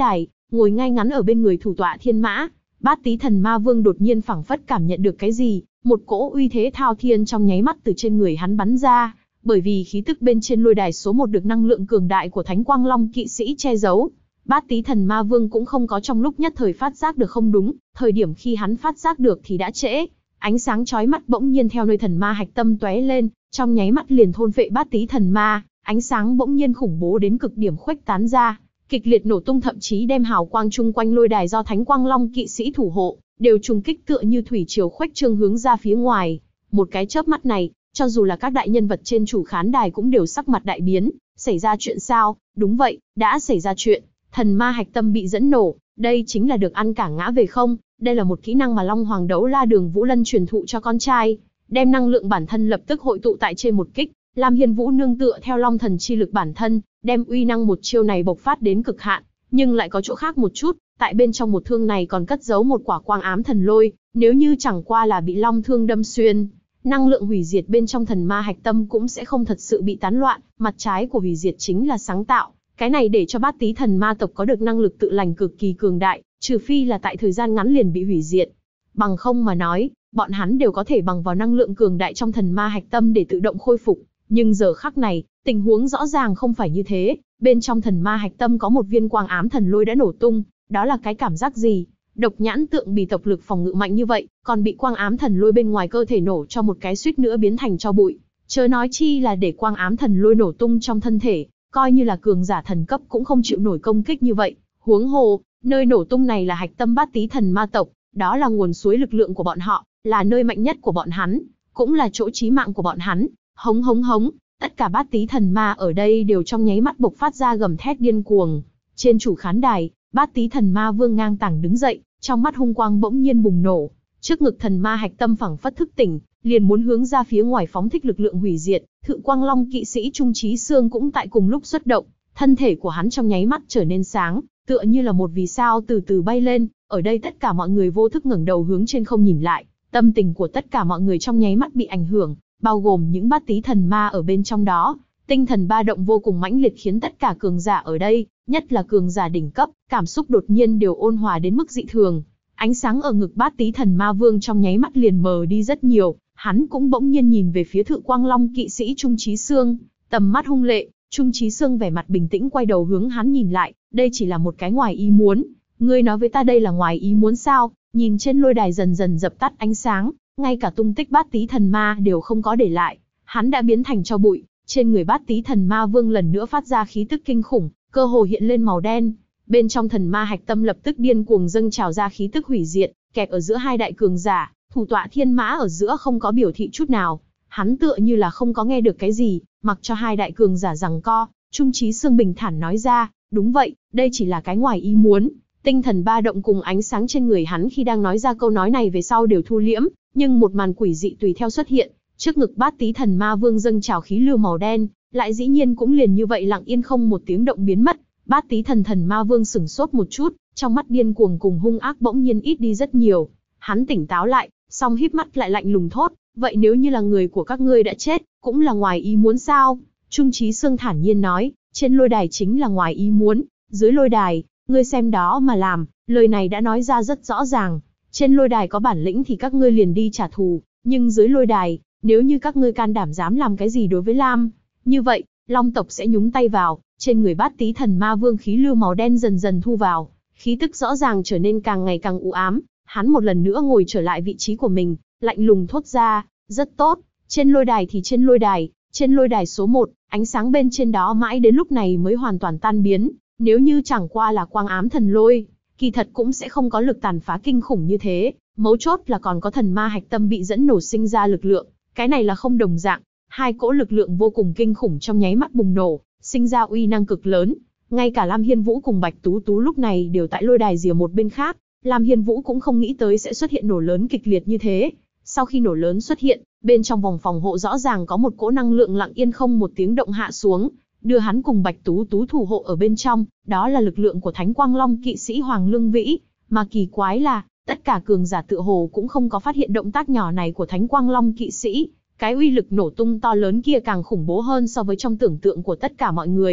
ngồi ngay ngắn ở bên người thủ tọa thiên mã. Bát Tý Thần Ma Vương đột nhiên phảng phất cảm nhận được cái gì, một cỗ uy thế thao thiên trong nháy mắt từ trên người hắn bắn ra, bởi vì khí tức bên trên lôi đài số 1 được năng lượng cường đại của Thánh Quang Long kỵ sĩ che giấu. Bát Tý Thần Ma Vương cũng không có trong lúc nhất thời phát giác được không đúng, thời điểm khi hắn phát giác được thì đã trễ. Ánh sáng chói mắt bỗng nhiên theo nơi thần ma hạch tâm tóe lên, trong nháy mắt liền thôn phệ Bát Tý Thần Ma, ánh sáng bỗng nhiên khủng bố đến cực điểm khuếch tán ra, kịch liệt nổ tung, thậm chí đem hào quang chung quanh lôi đài do Thánh Quang Long kỵ sĩ thủ hộ, đều trùng kích tựa như thủy triều khuếch trương hướng ra phía ngoài. Một cái chớp mắt này, cho dù là các đại nhân vật trên chủ khán đài cũng đều sắc mặt đại biến, xảy ra chuyện sao? Đúng vậy, đã xảy ra chuyện. Thần ma hạch tâm bị dẫn nổ, đây chính là được ăn cả ngã về không, đây là một kỹ năng mà Long Hoàng Đấu La Đường Vũ Lân truyền thụ cho con trai, đem năng lượng bản thân lập tức hội tụ tại trên một kích. Lam Hiên Vũ nương tựa theo Long Thần chi lực bản thân, đem uy năng một chiêu này bộc phát đến cực hạn, nhưng lại có chỗ khác một chút, tại bên trong một thương này còn cất giấu một quả quang ám thần lôi, nếu như chẳng qua là bị long thương đâm xuyên, năng lượng hủy diệt bên trong thần ma hạch tâm cũng sẽ không thật sự bị tán loạn, mặt trái của hủy diệt chính là sáng tạo. Cái này để cho Bát Tý Thần Ma tộc có được năng lực tự lành cực kỳ cường đại, trừ phi là tại thời gian ngắn liền bị hủy diệt. Bằng không mà nói, bọn hắn đều có thể bằng vào năng lượng cường đại trong thần ma hạch tâm để tự động khôi phục. Nhưng giờ khắc này, tình huống rõ ràng không phải như thế, bên trong thần ma hạch tâm có một viên quang ám thần lôi đã nổ tung, đó là cái cảm giác gì? Độc Nhãn Tượng Bì tộc lực phòng ngự mạnh như vậy, còn bị quang ám thần lôi bên ngoài cơ thể nổ cho một cái suýt nữa biến thành tro bụi. Chớ nói chi là để quang ám thần lôi nổ tung trong thân thể, coi như là cường giả thần cấp cũng không chịu nổi công kích như vậy. Huống hồ, nơi nổ tung này là hạch tâm Bát Tý Thần Ma tộc, đó là nguồn suối lực lượng của bọn họ, là nơi mạnh nhất của bọn hắn, cũng là chỗ chí mạng của bọn hắn. Hống hống hống, tất cả Bát Tý Thần Ma ở đây đều trong nháy mắt bộc phát ra gầm thét điên cuồng. Trên chủ khán đài, Bát Tý Thần Ma Vương ngang tàng đứng dậy, trong mắt hung quang bỗng nhiên bùng nổ, trước ngực thần ma hạch tâm phảng phất thức tỉnh, liền muốn hướng ra phía ngoài phóng thích lực lượng hủy diệt. Thự Quang Long kỵ sĩ Trung Chí Xương cũng tại cùng lúc xuất động, thân thể của hắn trong nháy mắt trở nên sáng, tựa như là một vì sao từ từ bay lên. Ở đây tất cả mọi người vô thức ngẩng đầu hướng trên không nhìn lại, tâm tình của tất cả mọi người trong nháy mắt bị ảnh hưởng, bao gồm những Bát Tý Thần Ma ở bên trong đó. Tinh thần ba động vô cùng mãnh liệt khiến tất cả cường giả ở đây, nhất là cường giả đỉnh cấp, cảm xúc đột nhiên đều ôn hòa đến mức dị thường. Ánh sáng ở ngực Bát Tý Thần Ma Vương trong nháy mắt liền mờ đi rất nhiều, hắn cũng bỗng nhiên nhìn về phía Thự Quang Long kỵ sĩ Trung Chí Xương, tầm mắt hung lệ. Trung Chí Xương vẻ mặt bình tĩnh quay đầu hướng hắn nhìn lại, đây chỉ là một cái ngoài ý muốn. Ngươi nói với ta đây là ngoài ý muốn sao? Nhìn trên lôi đài dần dần dập tắt ánh sáng, ngay cả tung tích Bát Tý Thần Ma đều không có để lại, hắn đã biến thành tro bụi. Trên người Bát Tý Thần Ma Vương lần nữa phát ra khí tức kinh khủng, cơ hồ hiện lên màu đen. Bên trong thần ma hạch tâm lập tức điên cuồng dâng trào ra khí tức hủy diệt, kẹp ở giữa hai đại cường giả, thủ tọa thiên mã ở giữa không có biểu thị chút nào. Hắn tựa như là không có nghe được cái gì, mặc cho hai đại cường giả giằng co. Trung Chí Xương bình thản nói ra, đúng vậy, đây chỉ là cái ngoài ý muốn. Tinh thần ba động cùng ánh sáng trên người hắn khi đang nói ra câu nói này về sau đều thu liễm, nhưng một màn quỷ dị tùy theo xuất hiện. Trước ngực Bát Tý Thần Ma Vương dâng trào khí lưu màu đen, lại dĩ nhiên cũng liền như vậy lặng yên không một tiếng động biến mất. Bát Tý Thần Ma Vương sửng sốt một chút, trong mắt điên cuồng cùng hung ác bỗng nhiên ít đi rất nhiều. Hắn tỉnh táo lại, song híp mắt lại lạnh lùng thốt, vậy nếu như là người của các ngươi đã chết, cũng là ngoài ý muốn sao? Trung Chí Xương thản nhiên nói, trên lôi đài chính là ngoài ý muốn, dưới lôi đài, ngươi xem đó mà làm. Lời này đã nói ra rất rõ ràng, trên lôi đài có bản lĩnh thì các ngươi liền đi trả thù, nhưng dưới lôi đài, nếu như các ngươi can đảm dám làm cái gì đối với Lam, như vậy, Long tộc sẽ nhúng tay vào. Trên người Bát Tý Thần Ma Vương khí lưu màu đen dần dần thu vào, khí tức rõ ràng trở nên càng ngày càng u ám. Hắn một lần nữa ngồi trở lại vị trí của mình, lạnh lùng thốt ra, rất tốt, trên lôi đài thì trên lôi đài số 1, ánh sáng bên trên đó mãi đến lúc này mới hoàn toàn tan biến. Nếu như chẳng qua là quang ám thần lôi, kỳ thật cũng sẽ không có lực tàn phá kinh khủng như thế. Mấu chốt là còn có thần ma hạch tâm bị dẫn nổ sinh ra lực lượng, cái này là không đồng dạng. Hai cỗ lực lượng vô cùng kinh khủng trong nháy mắt bùng nổ, sinh ra uy năng cực lớn. Ngay cả Lam Hiên Vũ cùng Bạch Tú Tú lúc này đều tại lôi đài rìa một bên khác. Lam Hiên Vũ cũng không nghĩ tới sẽ xuất hiện nổ lớn kịch liệt như thế. Sau khi nổ lớn xuất hiện, bên trong vòng phòng hộ rõ ràng có một cỗ năng lượng lặng yên không một tiếng động hạ xuống, đưa hắn cùng Bạch Tú Tú thủ hộ ở bên trong. Đó là lực lượng của Thánh Quang Long kỵ sĩ Hoàng Lương Vĩ. Mà kỳ quái là, tất cả cường giả tựa hồ cũng không có phát hiện động tác nhỏ này của Thánh Quang Long kỵ sĩ. Cái uy lực nổ tung to lớn kia càng khủng bố hơn so với trong tưởng tượng của tất cả mọi người.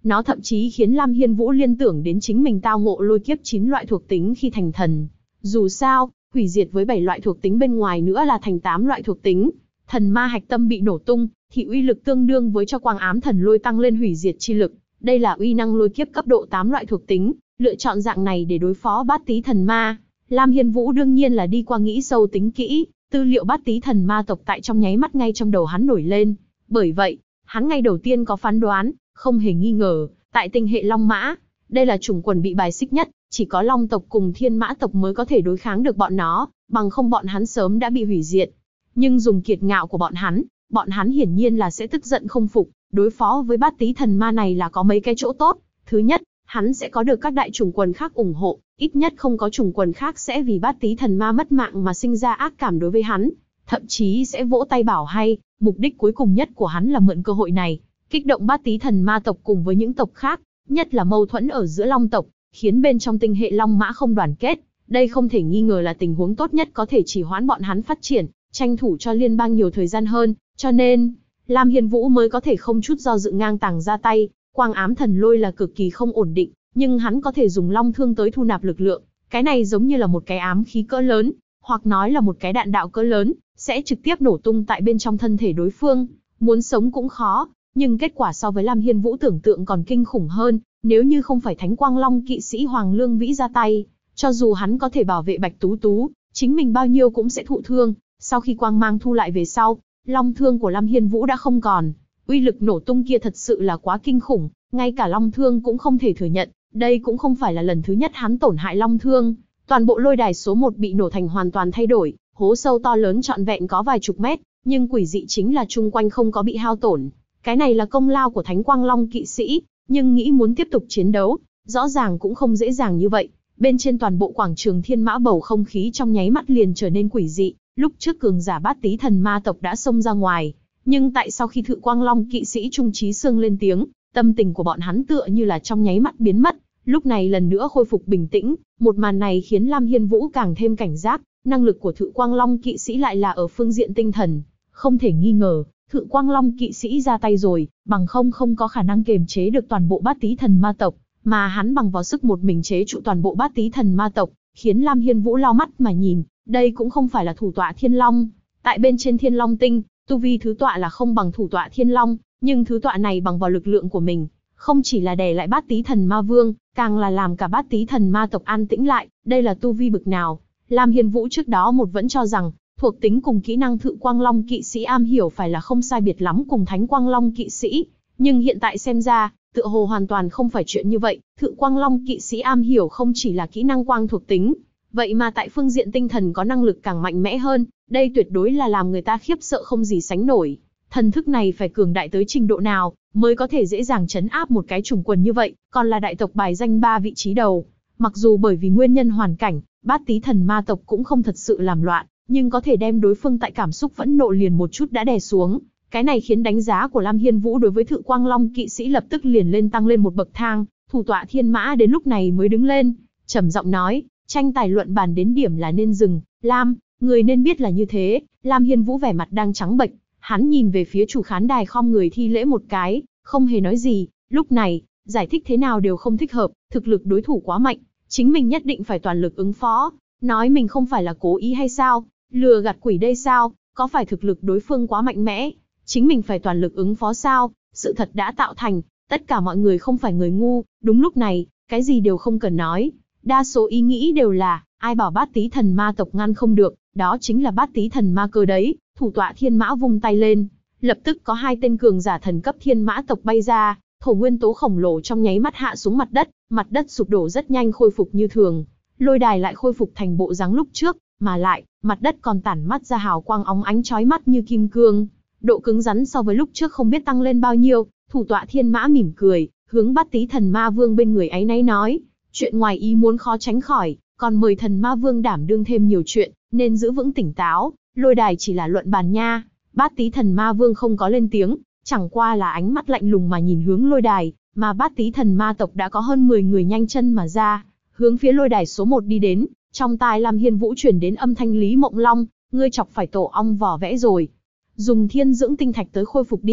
Nó thậm chí khiến Lam Hiên Vũ liên tưởng đến chính mình tao ngộ lôi kiếp 9 loại thuộc tính khi thành thần. Dù sao, hủy diệt với 7 loại thuộc tính bên ngoài nữa là thành 8 loại thuộc tính. Thần ma hạch tâm bị nổ tung, thì uy lực tương đương với cho quang ám thần lôi tăng lên hủy diệt chi lực. Đây là uy năng lôi kiếp cấp độ 8 loại thuộc tính, lựa chọn dạng này để đối phó bát tí thần ma. Lam Hiên Vũ đương nhiên là đi qua nghĩ sâu tính kỹ, tư liệu bát tí thần ma tộc tại trong nháy mắt ngay trong đầu hắn nổi lên. Bởi vậy, hắn ngay đầu tiên có phán đoán, không hề nghi ngờ, tại tinh hệ Long Mã, đây là chủng quần bị bài xích nhất, chỉ có Long tộc cùng Thiên Mã tộc mới có thể đối kháng được bọn nó, bằng không bọn hắn sớm đã bị hủy diệt. Nhưng dùng kiệt ngạo của bọn hắn hiển nhiên là sẽ tức giận không phục, đối phó với bát tí thần ma này là có mấy cái chỗ tốt. Thứ nhất, hắn sẽ có được các đại chủng quần khác ủng hộ, ít nhất không có chủng quần khác sẽ vì bát tí thần ma mất mạng mà sinh ra ác cảm đối với hắn, thậm chí sẽ vỗ tay bảo hay. Mục đích cuối cùng nhất của hắn là mượn cơ hội này, kích động bát tí thần ma tộc cùng với những tộc khác, nhất là mâu thuẫn ở giữa Long tộc, khiến bên trong tinh hệ Long Mã không đoàn kết. Đây không thể nghi ngờ là tình huống tốt nhất có thể trì hoãn bọn hắn phát triển, tranh thủ cho liên bang nhiều thời gian hơn, cho nên Lam Hiên Vũ mới có thể không chút do dự ngang tàng ra tay. Quang ám thần lôi là cực kỳ không ổn định, nhưng hắn có thể dùng long thương tới thu nạp lực lượng. Cái này giống như là một cái ám khí cỡ lớn, hoặc nói là một cái đạn đạo cỡ lớn, sẽ trực tiếp nổ tung tại bên trong thân thể đối phương. Muốn sống cũng khó, nhưng kết quả so với Lam Hiên Vũ tưởng tượng còn kinh khủng hơn. Nếu như không phải Thánh Quang Long kỵ sĩ Hoàng Lương Vĩ ra tay, cho dù hắn có thể bảo vệ Bạch Tú Tú, chính mình bao nhiêu cũng sẽ thụ thương. Sau khi quang mang thu lại về sau, long thương của Lam Hiên Vũ đã không còn. Uy lực nổ tung kia thật sự là quá kinh khủng, ngay cả long thương cũng không thể thừa nhận. Đây cũng không phải là lần thứ nhất hắn tổn hại long thương. Toàn bộ lôi đài số 1 bị nổ thành hoàn toàn thay đổi, hố sâu to lớn trọn vẹn có vài chục mét, nhưng quỷ dị chính là chung quanh không có bị hao tổn. Cái này là công lao của Thánh Quang Long kỵ sĩ, nhưng nghĩ muốn tiếp tục chiến đấu, rõ ràng cũng không dễ dàng như vậy. Bên trên toàn bộ quảng trường Thiên Mã bầu không khí trong nháy mắt liền trở nên quỷ dị. Lúc trước cường giả bát tí thần ma tộc đã xông ra ngoài, nhưng tại sau khi Thự Quang Long kỵ sĩ Trung Chí Sương lên tiếng, tâm tình của bọn hắn tựa như là trong nháy mắt biến mất, lúc này lần nữa khôi phục bình tĩnh. Một màn này khiến Lam Hiên Vũ càng thêm cảnh giác, năng lực của Thự Quang Long kỵ sĩ lại là ở phương diện tinh thần. Không thể nghi ngờ, Thự Quang Long kỵ sĩ ra tay rồi, bằng không có khả năng kiềm chế được toàn bộ bát tí thần ma tộc, mà hắn bằng vào sức một mình chế trụ toàn bộ bát tí thần ma tộc, khiến Lam Hiên Vũ lau mắt mà nhìn. Đây cũng không phải là thủ tọa Thiên Long. Tại bên trên Thiên Long tinh, tu vi thứ tọa là không bằng thủ tọa Thiên Long, nhưng thứ tọa này bằng vào lực lượng của mình, không chỉ là đè lại bát tí thần ma vương, càng là làm cả bát tí thần ma tộc an tĩnh lại. Đây là tu vi bực nào? Lam Hiên Vũ trước đó vẫn cho rằng, thuộc tính cùng kỹ năng Thự Quang Long kỵ sĩ am hiểu phải là không sai biệt lắm cùng Thánh Quang Long kỵ sĩ, nhưng hiện tại xem ra, tựa hồ hoàn toàn không phải chuyện như vậy. Thự Quang Long kỵ sĩ am hiểu không chỉ là kỹ năng quang thuộc tính, vậy mà tại phương diện tinh thần có năng lực càng mạnh mẽ hơn. Đây tuyệt đối là làm người ta khiếp sợ không gì sánh nổi. Thần thức này phải cường đại tới trình độ nào mới có thể dễ dàng trấn áp một cái chủng quần như vậy, còn là đại tộc bài danh 3 vị trí đầu. Mặc dù bởi vì nguyên nhân hoàn cảnh, bát tí thần ma tộc cũng không thật sự làm loạn, nhưng có thể đem đối phương tại cảm xúc phẫn nộ liền một chút đã đè xuống. Cái này khiến đánh giá của Lam Hiên Vũ đối với Thự Quang Long kỵ sĩ lập tức liền tăng lên một bậc thang. Thủ tọa Thiên Mã đến lúc này mới đứng lên, trầm giọng nói, tranh tài luận bàn đến điểm là nên dừng. Lam, người nên biết là như thế. Lam Hiên Vũ vẻ mặt đang trắng bệch, hắn nhìn về phía chủ khán đài khom người thi lễ một cái, không hề nói gì. Lúc này, giải thích thế nào đều không thích hợp, thực lực đối thủ quá mạnh, chính mình nhất định phải toàn lực ứng phó. Nói mình không phải là cố ý hay sao? Lừa gạt quỷ đây sao? Có phải thực lực đối phương quá mạnh mẽ, chính mình phải toàn lực ứng phó sao? Sự thật đã tạo thành, tất cả mọi người không phải người ngu. Đúng lúc này, cái gì đều không cần nói, đa số ý nghĩ đều là, ai bảo bát tí thần ma tộc ngăn không được, đó chính là bát tí thần ma cơ đấy. Thủ tọa Thiên Mã vung tay lên, lập tức có 2 tên cường giả thần cấp Thiên Mã tộc bay ra, thổ nguyên tố khổng lồ trong nháy mắt hạ xuống mặt đất sụp đổ rất nhanh khôi phục như thường. Lôi đài lại khôi phục thành bộ dáng lúc trước, mà lại, mặt đất còn tản mắt ra hào quang óng ánh chói mắt như kim cương. Độ cứng rắn so với lúc trước không biết tăng lên bao nhiêu. Thủ tọa Thiên Mã mỉm cười, hướng bát tí thần ma vương bên người áy náy nói, chuyện ngoài ý muốn khó tránh khỏi, còn mời thần ma vương đảm đương thêm nhiều chuyện, nên giữ vững tỉnh táo. Lôi đài chỉ là luận bàn nha. Bát tí thần ma vương không có lên tiếng, chẳng qua là ánh mắt lạnh lùng mà nhìn hướng lôi đài, mà bát tí thần ma tộc đã có hơn 10 người nhanh chân mà ra, hướng phía lôi đài số 1 đi đến. Trong tai Lam Hiên Vũ truyền đến âm thanh Lý Mộng Long, ngươi chọc phải tổ ong vỏ vẽ rồi. Dùng thiên dưỡng tinh thạch tới khôi phục đi.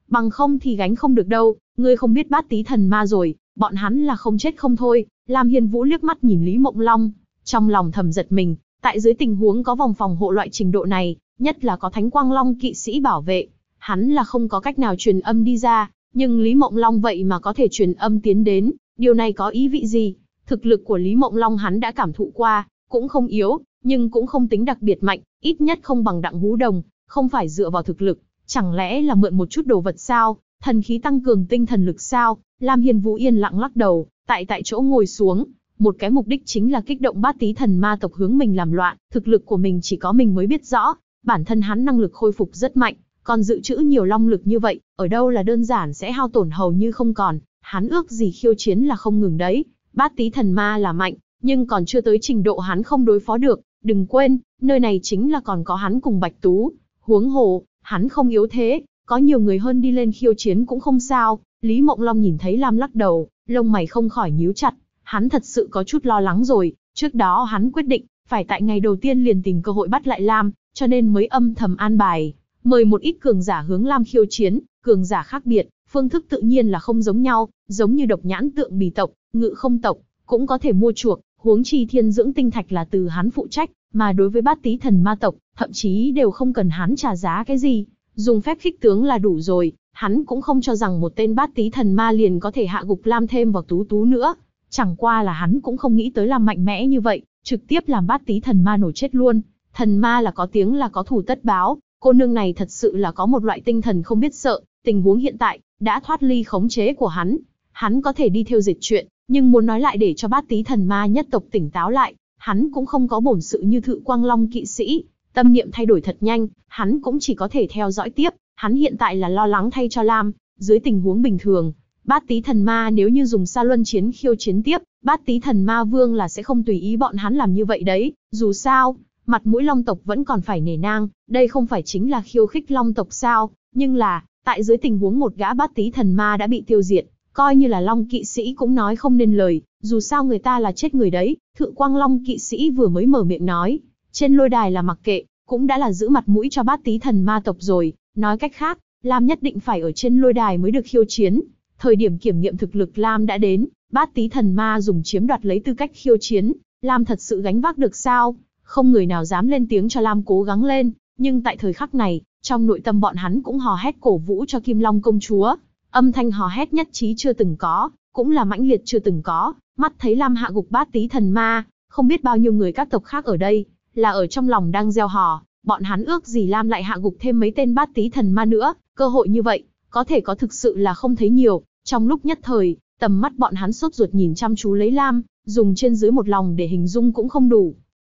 bằng không thì gánh không được đâu, ngươi không biết Bát Tý Thần Ma rồi, bọn hắn là không chết không thôi. Lam Hiên Vũ liếc mắt nhìn Lý Mộng Long, trong lòng thầm giật mình, tại dưới tình huống có vòng phòng hộ loại trình độ này, nhất là có Thánh Quang Long kỵ sĩ bảo vệ, hắn là không có cách nào truyền âm đi ra, nhưng Lý Mộng Long vậy mà có thể truyền âm tiến đến, điều này có ý vị gì? Thực lực của Lý Mộng Long hắn đã cảm thụ qua, cũng không yếu, nhưng cũng không tính đặc biệt mạnh, ít nhất không bằng Đặng Hú Đồng, không phải dựa vào thực lực, chẳng lẽ là mượn một chút đồ vật sao? Thần khí tăng cường tinh thần lực sao? Lam Hiên Vũ yên lặng lắc đầu, tại chỗ ngồi xuống, một cái mục đích chính là kích động Bát Tý Thần Ma tộc hướng mình làm loạn, thực lực của mình chỉ có mình mới biết rõ, bản thân hắn năng lực khôi phục rất mạnh, còn dự trữ nhiều long lực như vậy, ở đâu là đơn giản sẽ hao tổn hầu như không còn, hắn ước gì khiêu chiến là không ngừng đấy. Bát Tý Thần Ma là mạnh, nhưng còn chưa tới trình độ hắn không đối phó được, đừng quên, nơi này chính là còn có hắn cùng Bạch Tú, huống hồ, hắn không yếu thế, có nhiều người hơn đi lên khiêu chiến cũng không sao. Lý Mộng Long nhìn thấy Lam lắc đầu, lông mày không khỏi nhíu chặt, hắn thật sự có chút lo lắng rồi, trước đó hắn quyết định, phải tại ngày đầu tiên liền tìm cơ hội bắt lại Lam, cho nên mới âm thầm an bài, mời một ít cường giả hướng Lam khiêu chiến, cường giả khác biệt, phương thức tự nhiên là không giống nhau, giống như Độc Nhãn Tượng Bì tộc, Ngự Không tộc, cũng có thể mua chuộc, huống chi Thiên Dưỡng Tinh Thạch là từ hắn phụ trách, mà đối với Bát Tý Thần Ma tộc, thậm chí đều không cần hắn trả giá cái gì, dùng phép khích tướng là đủ rồi, hắn cũng không cho rằng một tên Bát Tý Thần Ma liền có thể hạ gục Lam thêm vào Tú Tú nữa, chẳng qua là hắn cũng không nghĩ tới làm mạnh mẽ như vậy, trực tiếp làm Bát Tý Thần Ma nổ chết luôn. Thần ma là có tiếng là có thù tất báo, cô nương này thật sự là có một loại tinh thần không biết sợ, tình huống hiện tại, đã thoát ly khống chế của hắn có thể đi theo diệt chuyện, nhưng muốn nói lại để cho Bát Tý Thần Ma nhất tộc tỉnh táo lại, hắn cũng không có bổn sự như Thự Quang Long kỵ sĩ, tâm niệm thay đổi thật nhanh, hắn cũng chỉ có thể theo dõi tiếp, hắn hiện tại là lo lắng thay cho Lam, dưới tình huống bình thường, Bát Tý Thần Ma nếu như dùng Sa Luân chiến khiêu chiến tiếp, Bát Tý Thần Ma Vương là sẽ không tùy ý bọn hắn làm như vậy đấy, dù sao, mặt mũi Long tộc vẫn còn phải nể nang, đây không phải chính là khiêu khích Long tộc sao? Nhưng là, tại dưới tình huống một gã Bát Tý Thần Ma đã bị tiêu diệt, coi như là Long kỵ sĩ cũng nói không nên lời, dù sao người ta là chết người đấy. Thự Quang Long kỵ sĩ vừa mới mở miệng nói, trên lôi đài là mặc kệ, cũng đã là giữ mặt mũi cho Bát Tý Thần Ma tộc rồi, nói cách khác, Lam nhất định phải ở trên lôi đài mới được khiêu chiến. Thời điểm kiểm nghiệm thực lực Lam đã đến, Bát Tý Thần Ma dùng chiếm đoạt lấy tư cách khiêu chiến, Lam thật sự gánh vác được sao? Không người nào dám lên tiếng cho Lam cố gắng lên, nhưng tại thời khắc này, trong nội tâm bọn hắn cũng hò hét cổ vũ cho Kim Long công chúa. Âm thanh hò hét nhất trí chưa từng có, cũng là mãnh liệt chưa từng có, mắt thấy Lam hạ gục Bát Tý Thần Ma, không biết bao nhiêu người các tộc khác ở đây, là ở trong lòng đang gieo hò, bọn hắn ước gì Lam lại hạ gục thêm mấy tên Bát Tý Thần Ma nữa, cơ hội như vậy, có thể có thực sự là không thấy nhiều. Trong lúc nhất thời, tầm mắt bọn hắn sốt ruột nhìn chăm chú lấy Lam, dùng trên dưới một lòng để hình dung cũng không đủ.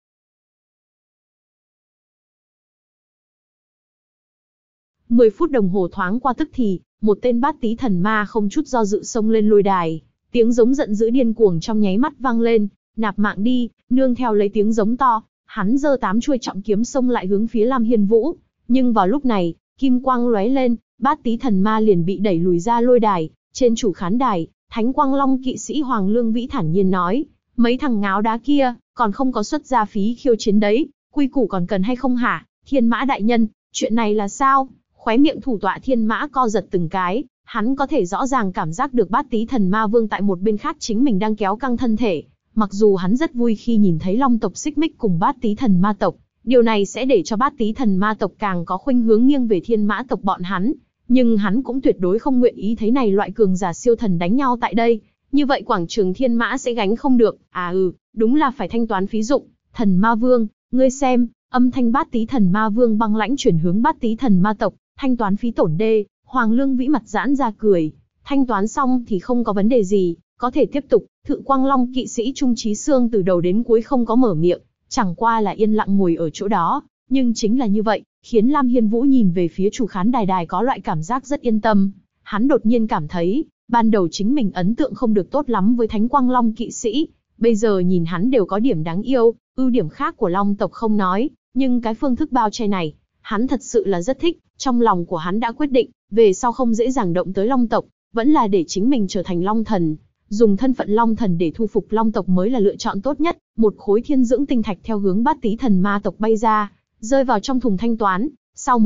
10 phút đồng hồ thoáng qua tức thì, một tên Bát Tý Thần Ma không chút do dự xông lên lôi đài, tiếng giống giận dữ điên cuồng trong nháy mắt vang lên, nạp mạng đi, nương theo lấy tiếng giống to, hắn giơ 8 chuôi trọng kiếm xông lại hướng phía Lam Hiên Vũ, nhưng vào lúc này, kim quang lóe lên, Bát Tý Thần Ma liền bị đẩy lùi ra lôi đài. Trên chủ khán đài, Thánh Quang Long kỵ sĩ Hoàng Lương Vĩ thản nhiên nói, mấy thằng ngáo đá kia, còn không có xuất ra phí khiêu chiến đấy, quy củ còn cần hay không hả? Thiên Mã đại nhân, chuyện này là sao? Khóe miệng thủ tọa Thiên Mã co giật từng cái, hắn có thể rõ ràng cảm giác được Bát Tý Thần Ma Vương tại một bên khác chính mình đang kéo căng thân thể. Mặc dù hắn rất vui khi nhìn thấy Long tộc xích mích cùng Bát Tý Thần Ma tộc, điều này sẽ để cho Bát Tý Thần Ma tộc càng có khuynh hướng nghiêng về Thiên Mã tộc bọn hắn. Nhưng hắn cũng tuyệt đối không nguyện ý thấy này loại cường giả siêu thần đánh nhau tại đây. Như vậy quảng trường Thiên Mã sẽ gánh không được. Đúng là phải thanh toán phí dụng. Thần Ma Vương, ngươi xem, âm thanh Bát Tý Thần Ma Vương băng lãnh chuyển hướng Bát Tý Thần Ma tộc, thanh toán phí tổn đê. Hoàng Lương Vĩ mặt giãn ra cười, thanh toán xong thì không có vấn đề gì, có thể tiếp tục. Thự Quang Long kỵ sĩ Trung Chí Xương từ đầu đến cuối không có mở miệng, chẳng qua là yên lặng ngồi ở chỗ đó. Nhưng chính là như vậy, khiến Lam Hiên Vũ nhìn về phía chủ khán đài có loại cảm giác rất yên tâm. Hắn đột nhiên cảm thấy, ban đầu chính mình ấn tượng không được tốt lắm với Thánh Quang Long kỵ sĩ, bây giờ nhìn hắn đều có điểm đáng yêu, ưu điểm khác của Long tộc không nói, nhưng cái phương thức bao che này, hắn thật sự là rất thích. Trong lòng của hắn đã quyết định, về sau không dễ dàng động tới Long tộc, vẫn là để chính mình trở thành Long thần, dùng thân phận Long thần để thu phục Long tộc mới là lựa chọn tốt nhất. Một khối thiên dưỡng tinh thạch theo hướng Bát Tý Thần Ma tộc bay ra, rơi vào trong thùng thanh toán. Sau một khắc,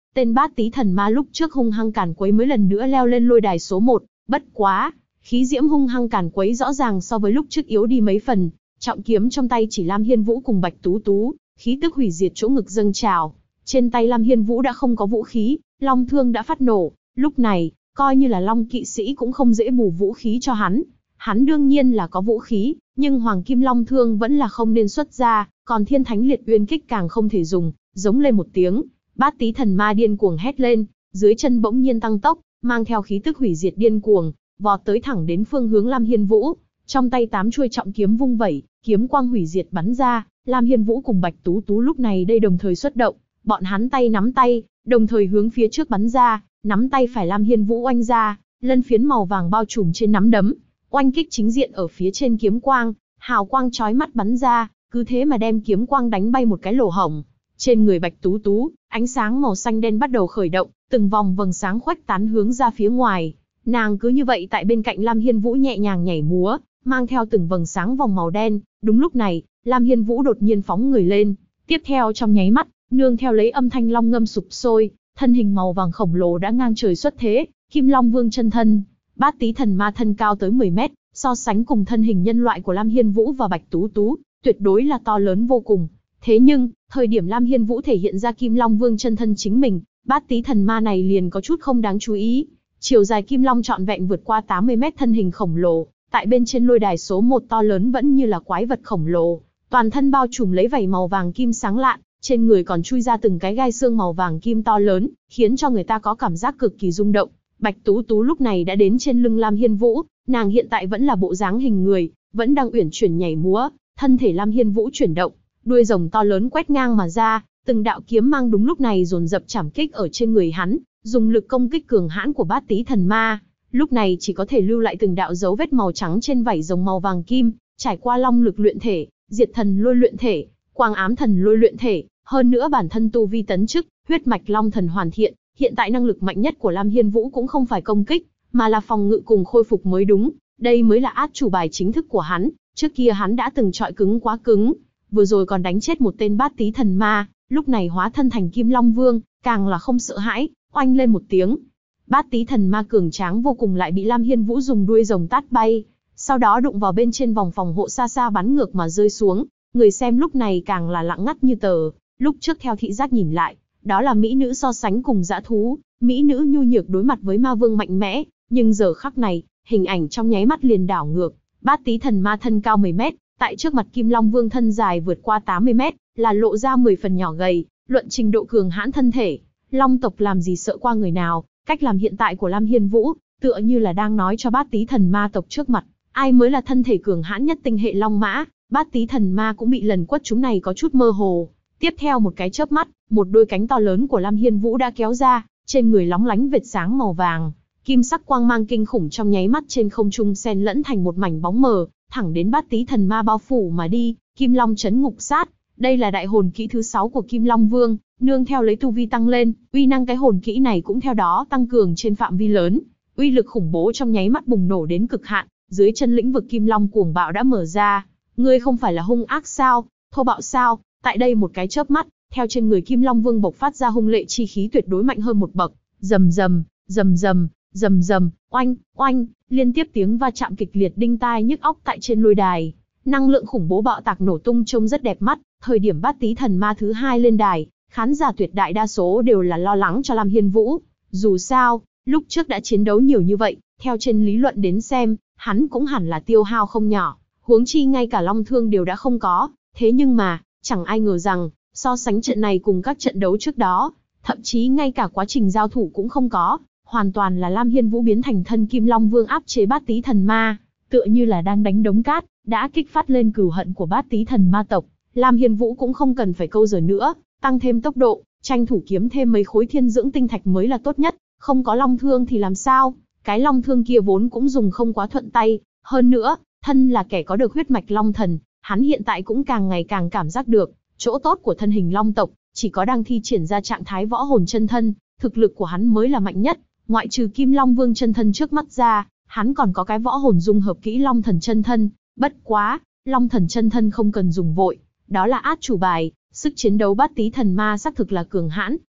tên Bát Tý Thần Ma lúc trước hung hăng càn quấy mới lần nữa leo lên lôi đài số 1, bất quá, khí diễm hung hăng càn quấy rõ ràng so với lúc trước yếu đi mấy phần, trọng kiếm trong tay chỉ Lam Hiên Vũ cùng Bạch Tú Tú, khí tức hủy diệt chỗ ngực dâng trào. Trên tay Lam Hiên Vũ đã không có vũ khí, long thương đã phát nổ, lúc này, coi như là Long kỵ sĩ cũng không dễ bù vũ khí cho hắn. Hắn đương nhiên là có vũ khí, nhưng Hoàng Kim Long thương vẫn là không nên xuất ra, còn Thiên Thánh Liệt Uyên kích càng không thể dùng, giống lên một tiếng, Bát Tý Thần Ma điên cuồng hét lên, dưới chân bỗng nhiên tăng tốc, mang theo khí tức hủy diệt điên cuồng, vọt tới thẳng đến phương hướng Lam Hiên Vũ. Trong tay 8 chuôi trọng kiếm vung vẩy, kiếm quang hủy diệt bắn ra, Lam Hiên Vũ cùng Bạch Tú Tú lúc này đây đồng thời xuất động, bọn hắn tay nắm tay, đồng thời hướng phía trước bắn ra, nắm tay phải Lam Hiên Vũ oanh ra, lân phiến màu vàng bao trùm trên nắm đấm, oanh kích chính diện ở phía trên kiếm quang, hào quang chói mắt bắn ra, cứ thế mà đem kiếm quang đánh bay một cái lỗ hổng. Trên người Bạch Tú Tú, ánh sáng màu xanh đen bắt đầu khởi động, từng vòng vầng sáng khuếch tán hướng ra phía ngoài. Nàng cứ như vậy tại bên cạnh Lam Hiên Vũ nhẹ nhàng nhảy múa, mang theo từng vầng sáng vòng màu đen. Đúng lúc này, Lam Hiên Vũ đột nhiên phóng người lên, tiếp theo trong nháy mắt, nương theo lấy âm thanh long ngâm sụp sôi, thân hình màu vàng khổng lồ đã ngang trời xuất thế, Kim Long Vương chân thân. Bát Tý Thần Ma thân cao tới 10 mét, so sánh cùng thân hình nhân loại của Lam Hiên Vũ và Bạch Tú Tú, tuyệt đối là to lớn vô cùng. Thế nhưng, thời điểm Lam Hiên Vũ thể hiện ra Kim Long Vương chân thân chính mình, Bát Tý Thần Ma này liền có chút không đáng chú ý. Chiều dài Kim Long trọn vẹn vượt qua 80 mét thân hình khổng lồ, tại bên trên lôi đài số 1 to lớn vẫn như là quái vật khổng lồ, toàn thân bao trùm lấy vảy màu vàng kim sáng lạn, trên người còn chui ra từng cái gai xương màu vàng kim to lớn, khiến cho người ta có cảm giác cực kỳ rung động. Bạch Tú Tú lúc này đã đến trên lưng Lam Hiên Vũ, nàng hiện tại vẫn là bộ dáng hình người, vẫn đang uyển chuyển nhảy múa, thân thể Lam Hiên Vũ chuyển động, đuôi rồng to lớn quét ngang mà ra, từng đạo kiếm mang đúng lúc này dồn dập chảm kích ở trên người hắn, dùng lực công kích cường hãn của Bát Tý Thần Ma, lúc này chỉ có thể lưu lại từng đạo dấu vết màu trắng trên vảy rồng màu vàng kim, trải qua long lực luyện thể, diệt thần lôi luyện thể, quang ám thần lôi luyện thể, hơn nữa bản thân tu vi tấn chức, huyết mạch long thần hoàn thiện, hiện tại năng lực mạnh nhất của Lam Hiên Vũ cũng không phải công kích, mà là phòng ngự cùng khôi phục mới đúng, đây mới là át chủ bài chính thức của hắn, trước kia hắn đã từng chọi cứng quá cứng, vừa rồi còn đánh chết một tên Bát Tý Thần Ma, lúc này hóa thân thành Kim Long Vương, càng là không sợ hãi, oanh lên một tiếng. Bát Tý Thần Ma cường tráng vô cùng lại bị Lam Hiên Vũ dùng đuôi rồng tát bay, sau đó đụng vào bên trên vòng phòng hộ xa xa bắn ngược mà rơi xuống. Người xem lúc này càng là lặng ngắt như tờ, lúc trước theo thị giác nhìn lại, đó là mỹ nữ so sánh cùng dã thú, mỹ nữ nhu nhược đối mặt với ma vương mạnh mẽ, nhưng giờ khắc này, hình ảnh trong nháy mắt liền đảo ngược. Bát Tý Thần Ma thân cao 10 mét, tại trước mặt Kim Long Vương thân dài vượt qua 80 mét, là lộ ra 10 phần nhỏ gầy, luận trình độ cường hãn thân thể. Long tộc làm gì sợ qua người nào, cách làm hiện tại của Lam Hiên Vũ, tựa như là đang nói cho Bát Tý Thần Ma tộc trước mặt, ai mới là thân thể cường hãn nhất tinh hệ Long Mã. Bát Tý Thần Ma cũng bị lần quất chúng này có chút mơ hồ. Tiếp theo một cái chớp mắt, một đôi cánh to lớn của Lam Hiên Vũ đã kéo ra, trên người lóng lánh vệt sáng màu vàng, kim sắc quang mang kinh khủng trong nháy mắt trên không trung xen lẫn thành một mảnh bóng mờ, thẳng đến Bát Tý Thần Ma bao phủ mà đi. Kim Long chấn ngục sát, đây là đại hồn kỹ thứ 6 của Kim Long Vương, nương theo lấy tu vi tăng lên, uy năng cái hồn kỹ này cũng theo đó tăng cường trên phạm vi lớn, uy lực khủng bố trong nháy mắt bùng nổ đến cực hạn, dưới chân lĩnh vực Kim Long cuồng bạo đã mở ra. Ngươi không phải là hung ác sao, thô bạo sao? Tại đây một cái chớp mắt, theo trên người Kim Long Vương bộc phát ra hung lệ chi khí tuyệt đối mạnh hơn một bậc, rầm rầm, rầm rầm, rầm rầm, oanh, oanh, liên tiếp tiếng va chạm kịch liệt đinh tai nhức óc tại trên lôi đài. Năng lượng khủng bố bạo tạc nổ tung trông rất đẹp mắt, thời điểm Bát Tý Thần Ma thứ 2 lên đài, khán giả tuyệt đại đa số đều là lo lắng cho Lam Hiên Vũ. Dù sao, lúc trước đã chiến đấu nhiều như vậy, theo trên lý luận đến xem, hắn cũng hẳn là tiêu hao không nhỏ. Huống chi ngay cả long thương đều đã không có, thế nhưng mà, chẳng ai ngờ rằng, so sánh trận này cùng các trận đấu trước đó, thậm chí ngay cả quá trình giao thủ cũng không có, hoàn toàn là Lam Hiên Vũ biến thành thân Kim Long Vương áp chế Bát Tý Thần Ma, tựa như là đang đánh đống cát, đã kích phát lên cừu hận của Bát Tý Thần Ma tộc. Lam Hiên Vũ cũng không cần phải câu giờ nữa, tăng thêm tốc độ, tranh thủ kiếm thêm mấy khối thiên dưỡng tinh thạch mới là tốt nhất, không có long thương thì làm sao, cái long thương kia vốn cũng dùng không quá thuận tay, hơn nữa, thân là kẻ có được huyết mạch long thần, hắn hiện tại cũng càng ngày càng cảm giác được, chỗ tốt của thân hình long tộc, chỉ có đang thi triển ra trạng thái võ hồn chân thân, thực lực của hắn mới là mạnh nhất, ngoại trừ Kim Long Vương chân thân trước mắt ra, hắn còn có cái võ hồn dung hợp kỹ long thần chân thân, bất quá, long thần chân thân không cần dùng vội, đó là át chủ bài, sức chiến đấu Bát Tý Thần Ma xác thực là cường hãn,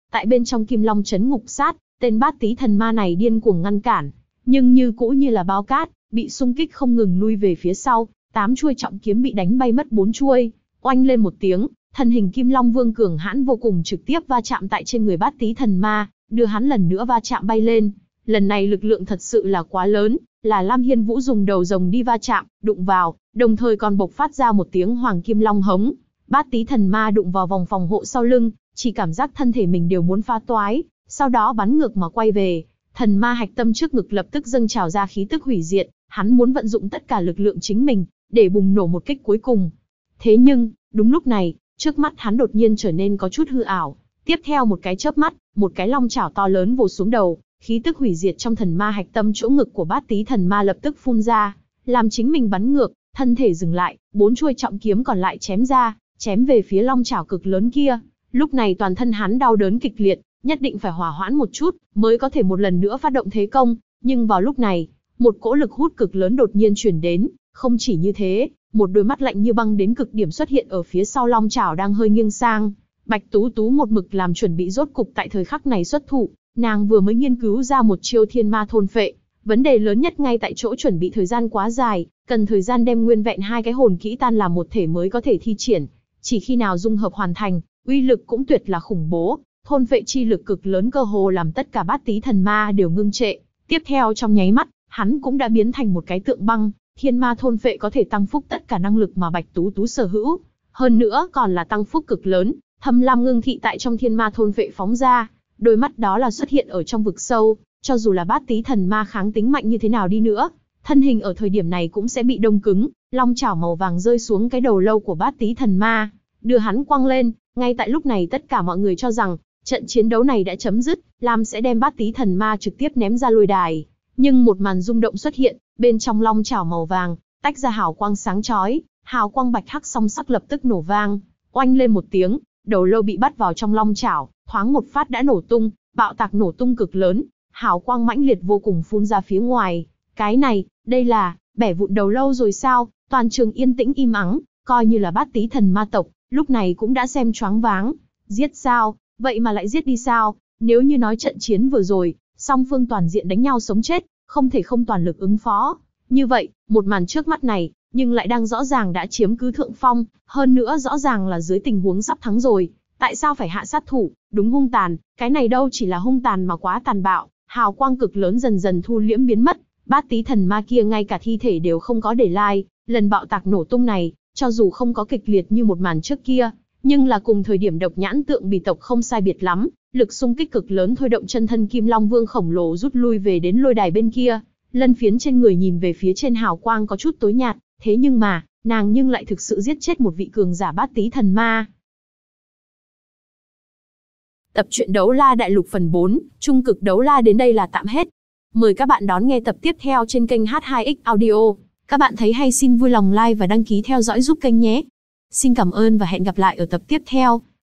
Tại bên trong Kim Long trấn ngục sát, tên bát tí thần ma này điên cuồng ngăn cản, nhưng như cũ như là bao cát, bị xung kích không ngừng lui về phía sau, 8 chuôi trọng kiếm bị đánh bay mất 4 chuôi. Oanh lên một tiếng, thân hình Kim Long Vương cường hãn vô cùng trực tiếp va chạm tại trên người bát tí thần ma, đưa hắn lần nữa va chạm bay lên. Lần này lực lượng thật sự là quá lớn, là Lam Hiên Vũ dùng đầu rồng đi va chạm, đụng vào, đồng thời còn bộc phát ra một tiếng Hoàng Kim Long hống. Bát tí thần ma đụng vào vòng phòng hộ sau lưng, chỉ cảm giác thân thể mình đều muốn phá toái, sau đó bắn ngược mà quay về. Thần ma hạch tâm trước ngực lập tức dâng trào ra khí tức hủy diệt, hắn muốn vận dụng tất cả lực lượng chính mình, để bùng nổ một kích cuối cùng. Thế nhưng, đúng lúc này, trước mắt hắn đột nhiên trở nên có chút hư ảo. Tiếp theo một cái chớp mắt, một cái long chảo to lớn vồ xuống đầu, khí tức hủy diệt trong thần ma hạch tâm chỗ ngực của bát tí thần ma lập tức phun ra, làm chính mình bắn ngược, thân thể dừng lại, 4 chuôi trọng kiếm còn lại chém ra, chém về phía long chảo cực lớn kia. Lúc này toàn thân hắn đau đớn kịch liệt, nhất định phải hỏa hoãn một chút, mới có thể một lần nữa phát động thế công. Nhưng vào lúc này, một cỗ lực hút cực lớn đột nhiên chuyển đến, không chỉ như thế, một đôi mắt lạnh như băng đến cực điểm xuất hiện ở phía sau long chảo đang hơi nghiêng sang. Bạch Tú Tú một mực làm chuẩn bị rốt cục tại thời khắc này xuất thủ, nàng vừa mới nghiên cứu ra một chiêu thiên ma thôn phệ. Vấn đề lớn nhất ngay tại chỗ chuẩn bị thời gian quá dài, cần thời gian đem nguyên vẹn 2 cái hồn kỹ tan làm một thể mới có thể thi triển. Chỉ khi nào dung hợp hoàn thành, uy lực cũng tuyệt là khủng bố. Thôn phệ chi lực cực lớn cơ hồ làm tất cả bát tí thần ma đều ngưng trệ. Tiếp theo trong nháy mắt, hắn cũng đã biến thành một cái tượng băng. Thiên ma thôn phệ có thể tăng phúc tất cả năng lực mà Bạch Tú Tú sở hữu. Hơn nữa còn là tăng phúc cực lớn, thâm lam ngưng thị tại trong thiên ma thôn phệ phóng ra. Đôi mắt đó là xuất hiện ở trong vực sâu, cho dù là bát tí thần ma kháng tính mạnh như thế nào đi nữa, thân hình ở thời điểm này cũng sẽ bị đông cứng. Long chảo màu vàng rơi xuống cái đầu lâu của bát tí thần ma, đưa hắn quăng lên. Ngay tại lúc này tất cả mọi người cho rằng trận chiến đấu này đã chấm dứt, Lam sẽ đem bát tí thần ma trực tiếp ném ra lôi đài. Nhưng một màn rung động xuất hiện, bên trong long chảo màu vàng, tách ra hào quang sáng chói, hào quang bạch hắc song sắc lập tức nổ vang, oanh lên một tiếng, đầu lâu bị bắt vào trong long chảo, thoáng một phát đã nổ tung, bạo tạc nổ tung cực lớn, hào quang mãnh liệt vô cùng phun ra phía ngoài. Cái này, đây là bẻ vụn đầu lâu rồi sao? Toàn trường yên tĩnh im ắng, coi như là bát tí thần ma tộc, lúc này cũng đã xem choáng váng. Giết sao? Vậy mà lại giết đi sao? Nếu như nói trận chiến vừa rồi, song phương toàn diện đánh nhau sống chết, không thể không toàn lực ứng phó. Như vậy, một màn trước mắt này, nhưng lại đang rõ ràng đã chiếm cứ thượng phong, hơn nữa rõ ràng là dưới tình huống sắp thắng rồi. Tại sao phải hạ sát thủ? Đúng hung tàn, cái này đâu chỉ là hung tàn mà quá tàn bạo, hào quang cực lớn dần dần thu liễm biến mất. Bát tí thần ma kia ngay cả thi thể đều không có để lại, lần bạo tạc nổ tung này, cho dù không có kịch liệt như một màn trước kia, nhưng là cùng thời điểm độc nhãn tượng bì tộc không sai biệt lắm, lực xung kích cực lớn thôi động chân thân Kim Long Vương khổng lồ rút lui về đến lôi đài bên kia. Lân phiến trên người nhìn về phía trên hào quang có chút tối nhạt, thế nhưng mà, nàng nhưng lại thực sự giết chết một vị cường giả bát tí thần ma. Tập truyện Đấu La Đại Lục phần 4, Trung cực Đấu La đến đây là tạm hết. Mời các bạn đón nghe tập tiếp theo trên kênh H2X Audio. Các bạn thấy hay xin vui lòng like và đăng ký theo dõi giúp kênh nhé. Xin cảm ơn và hẹn gặp lại ở tập tiếp theo.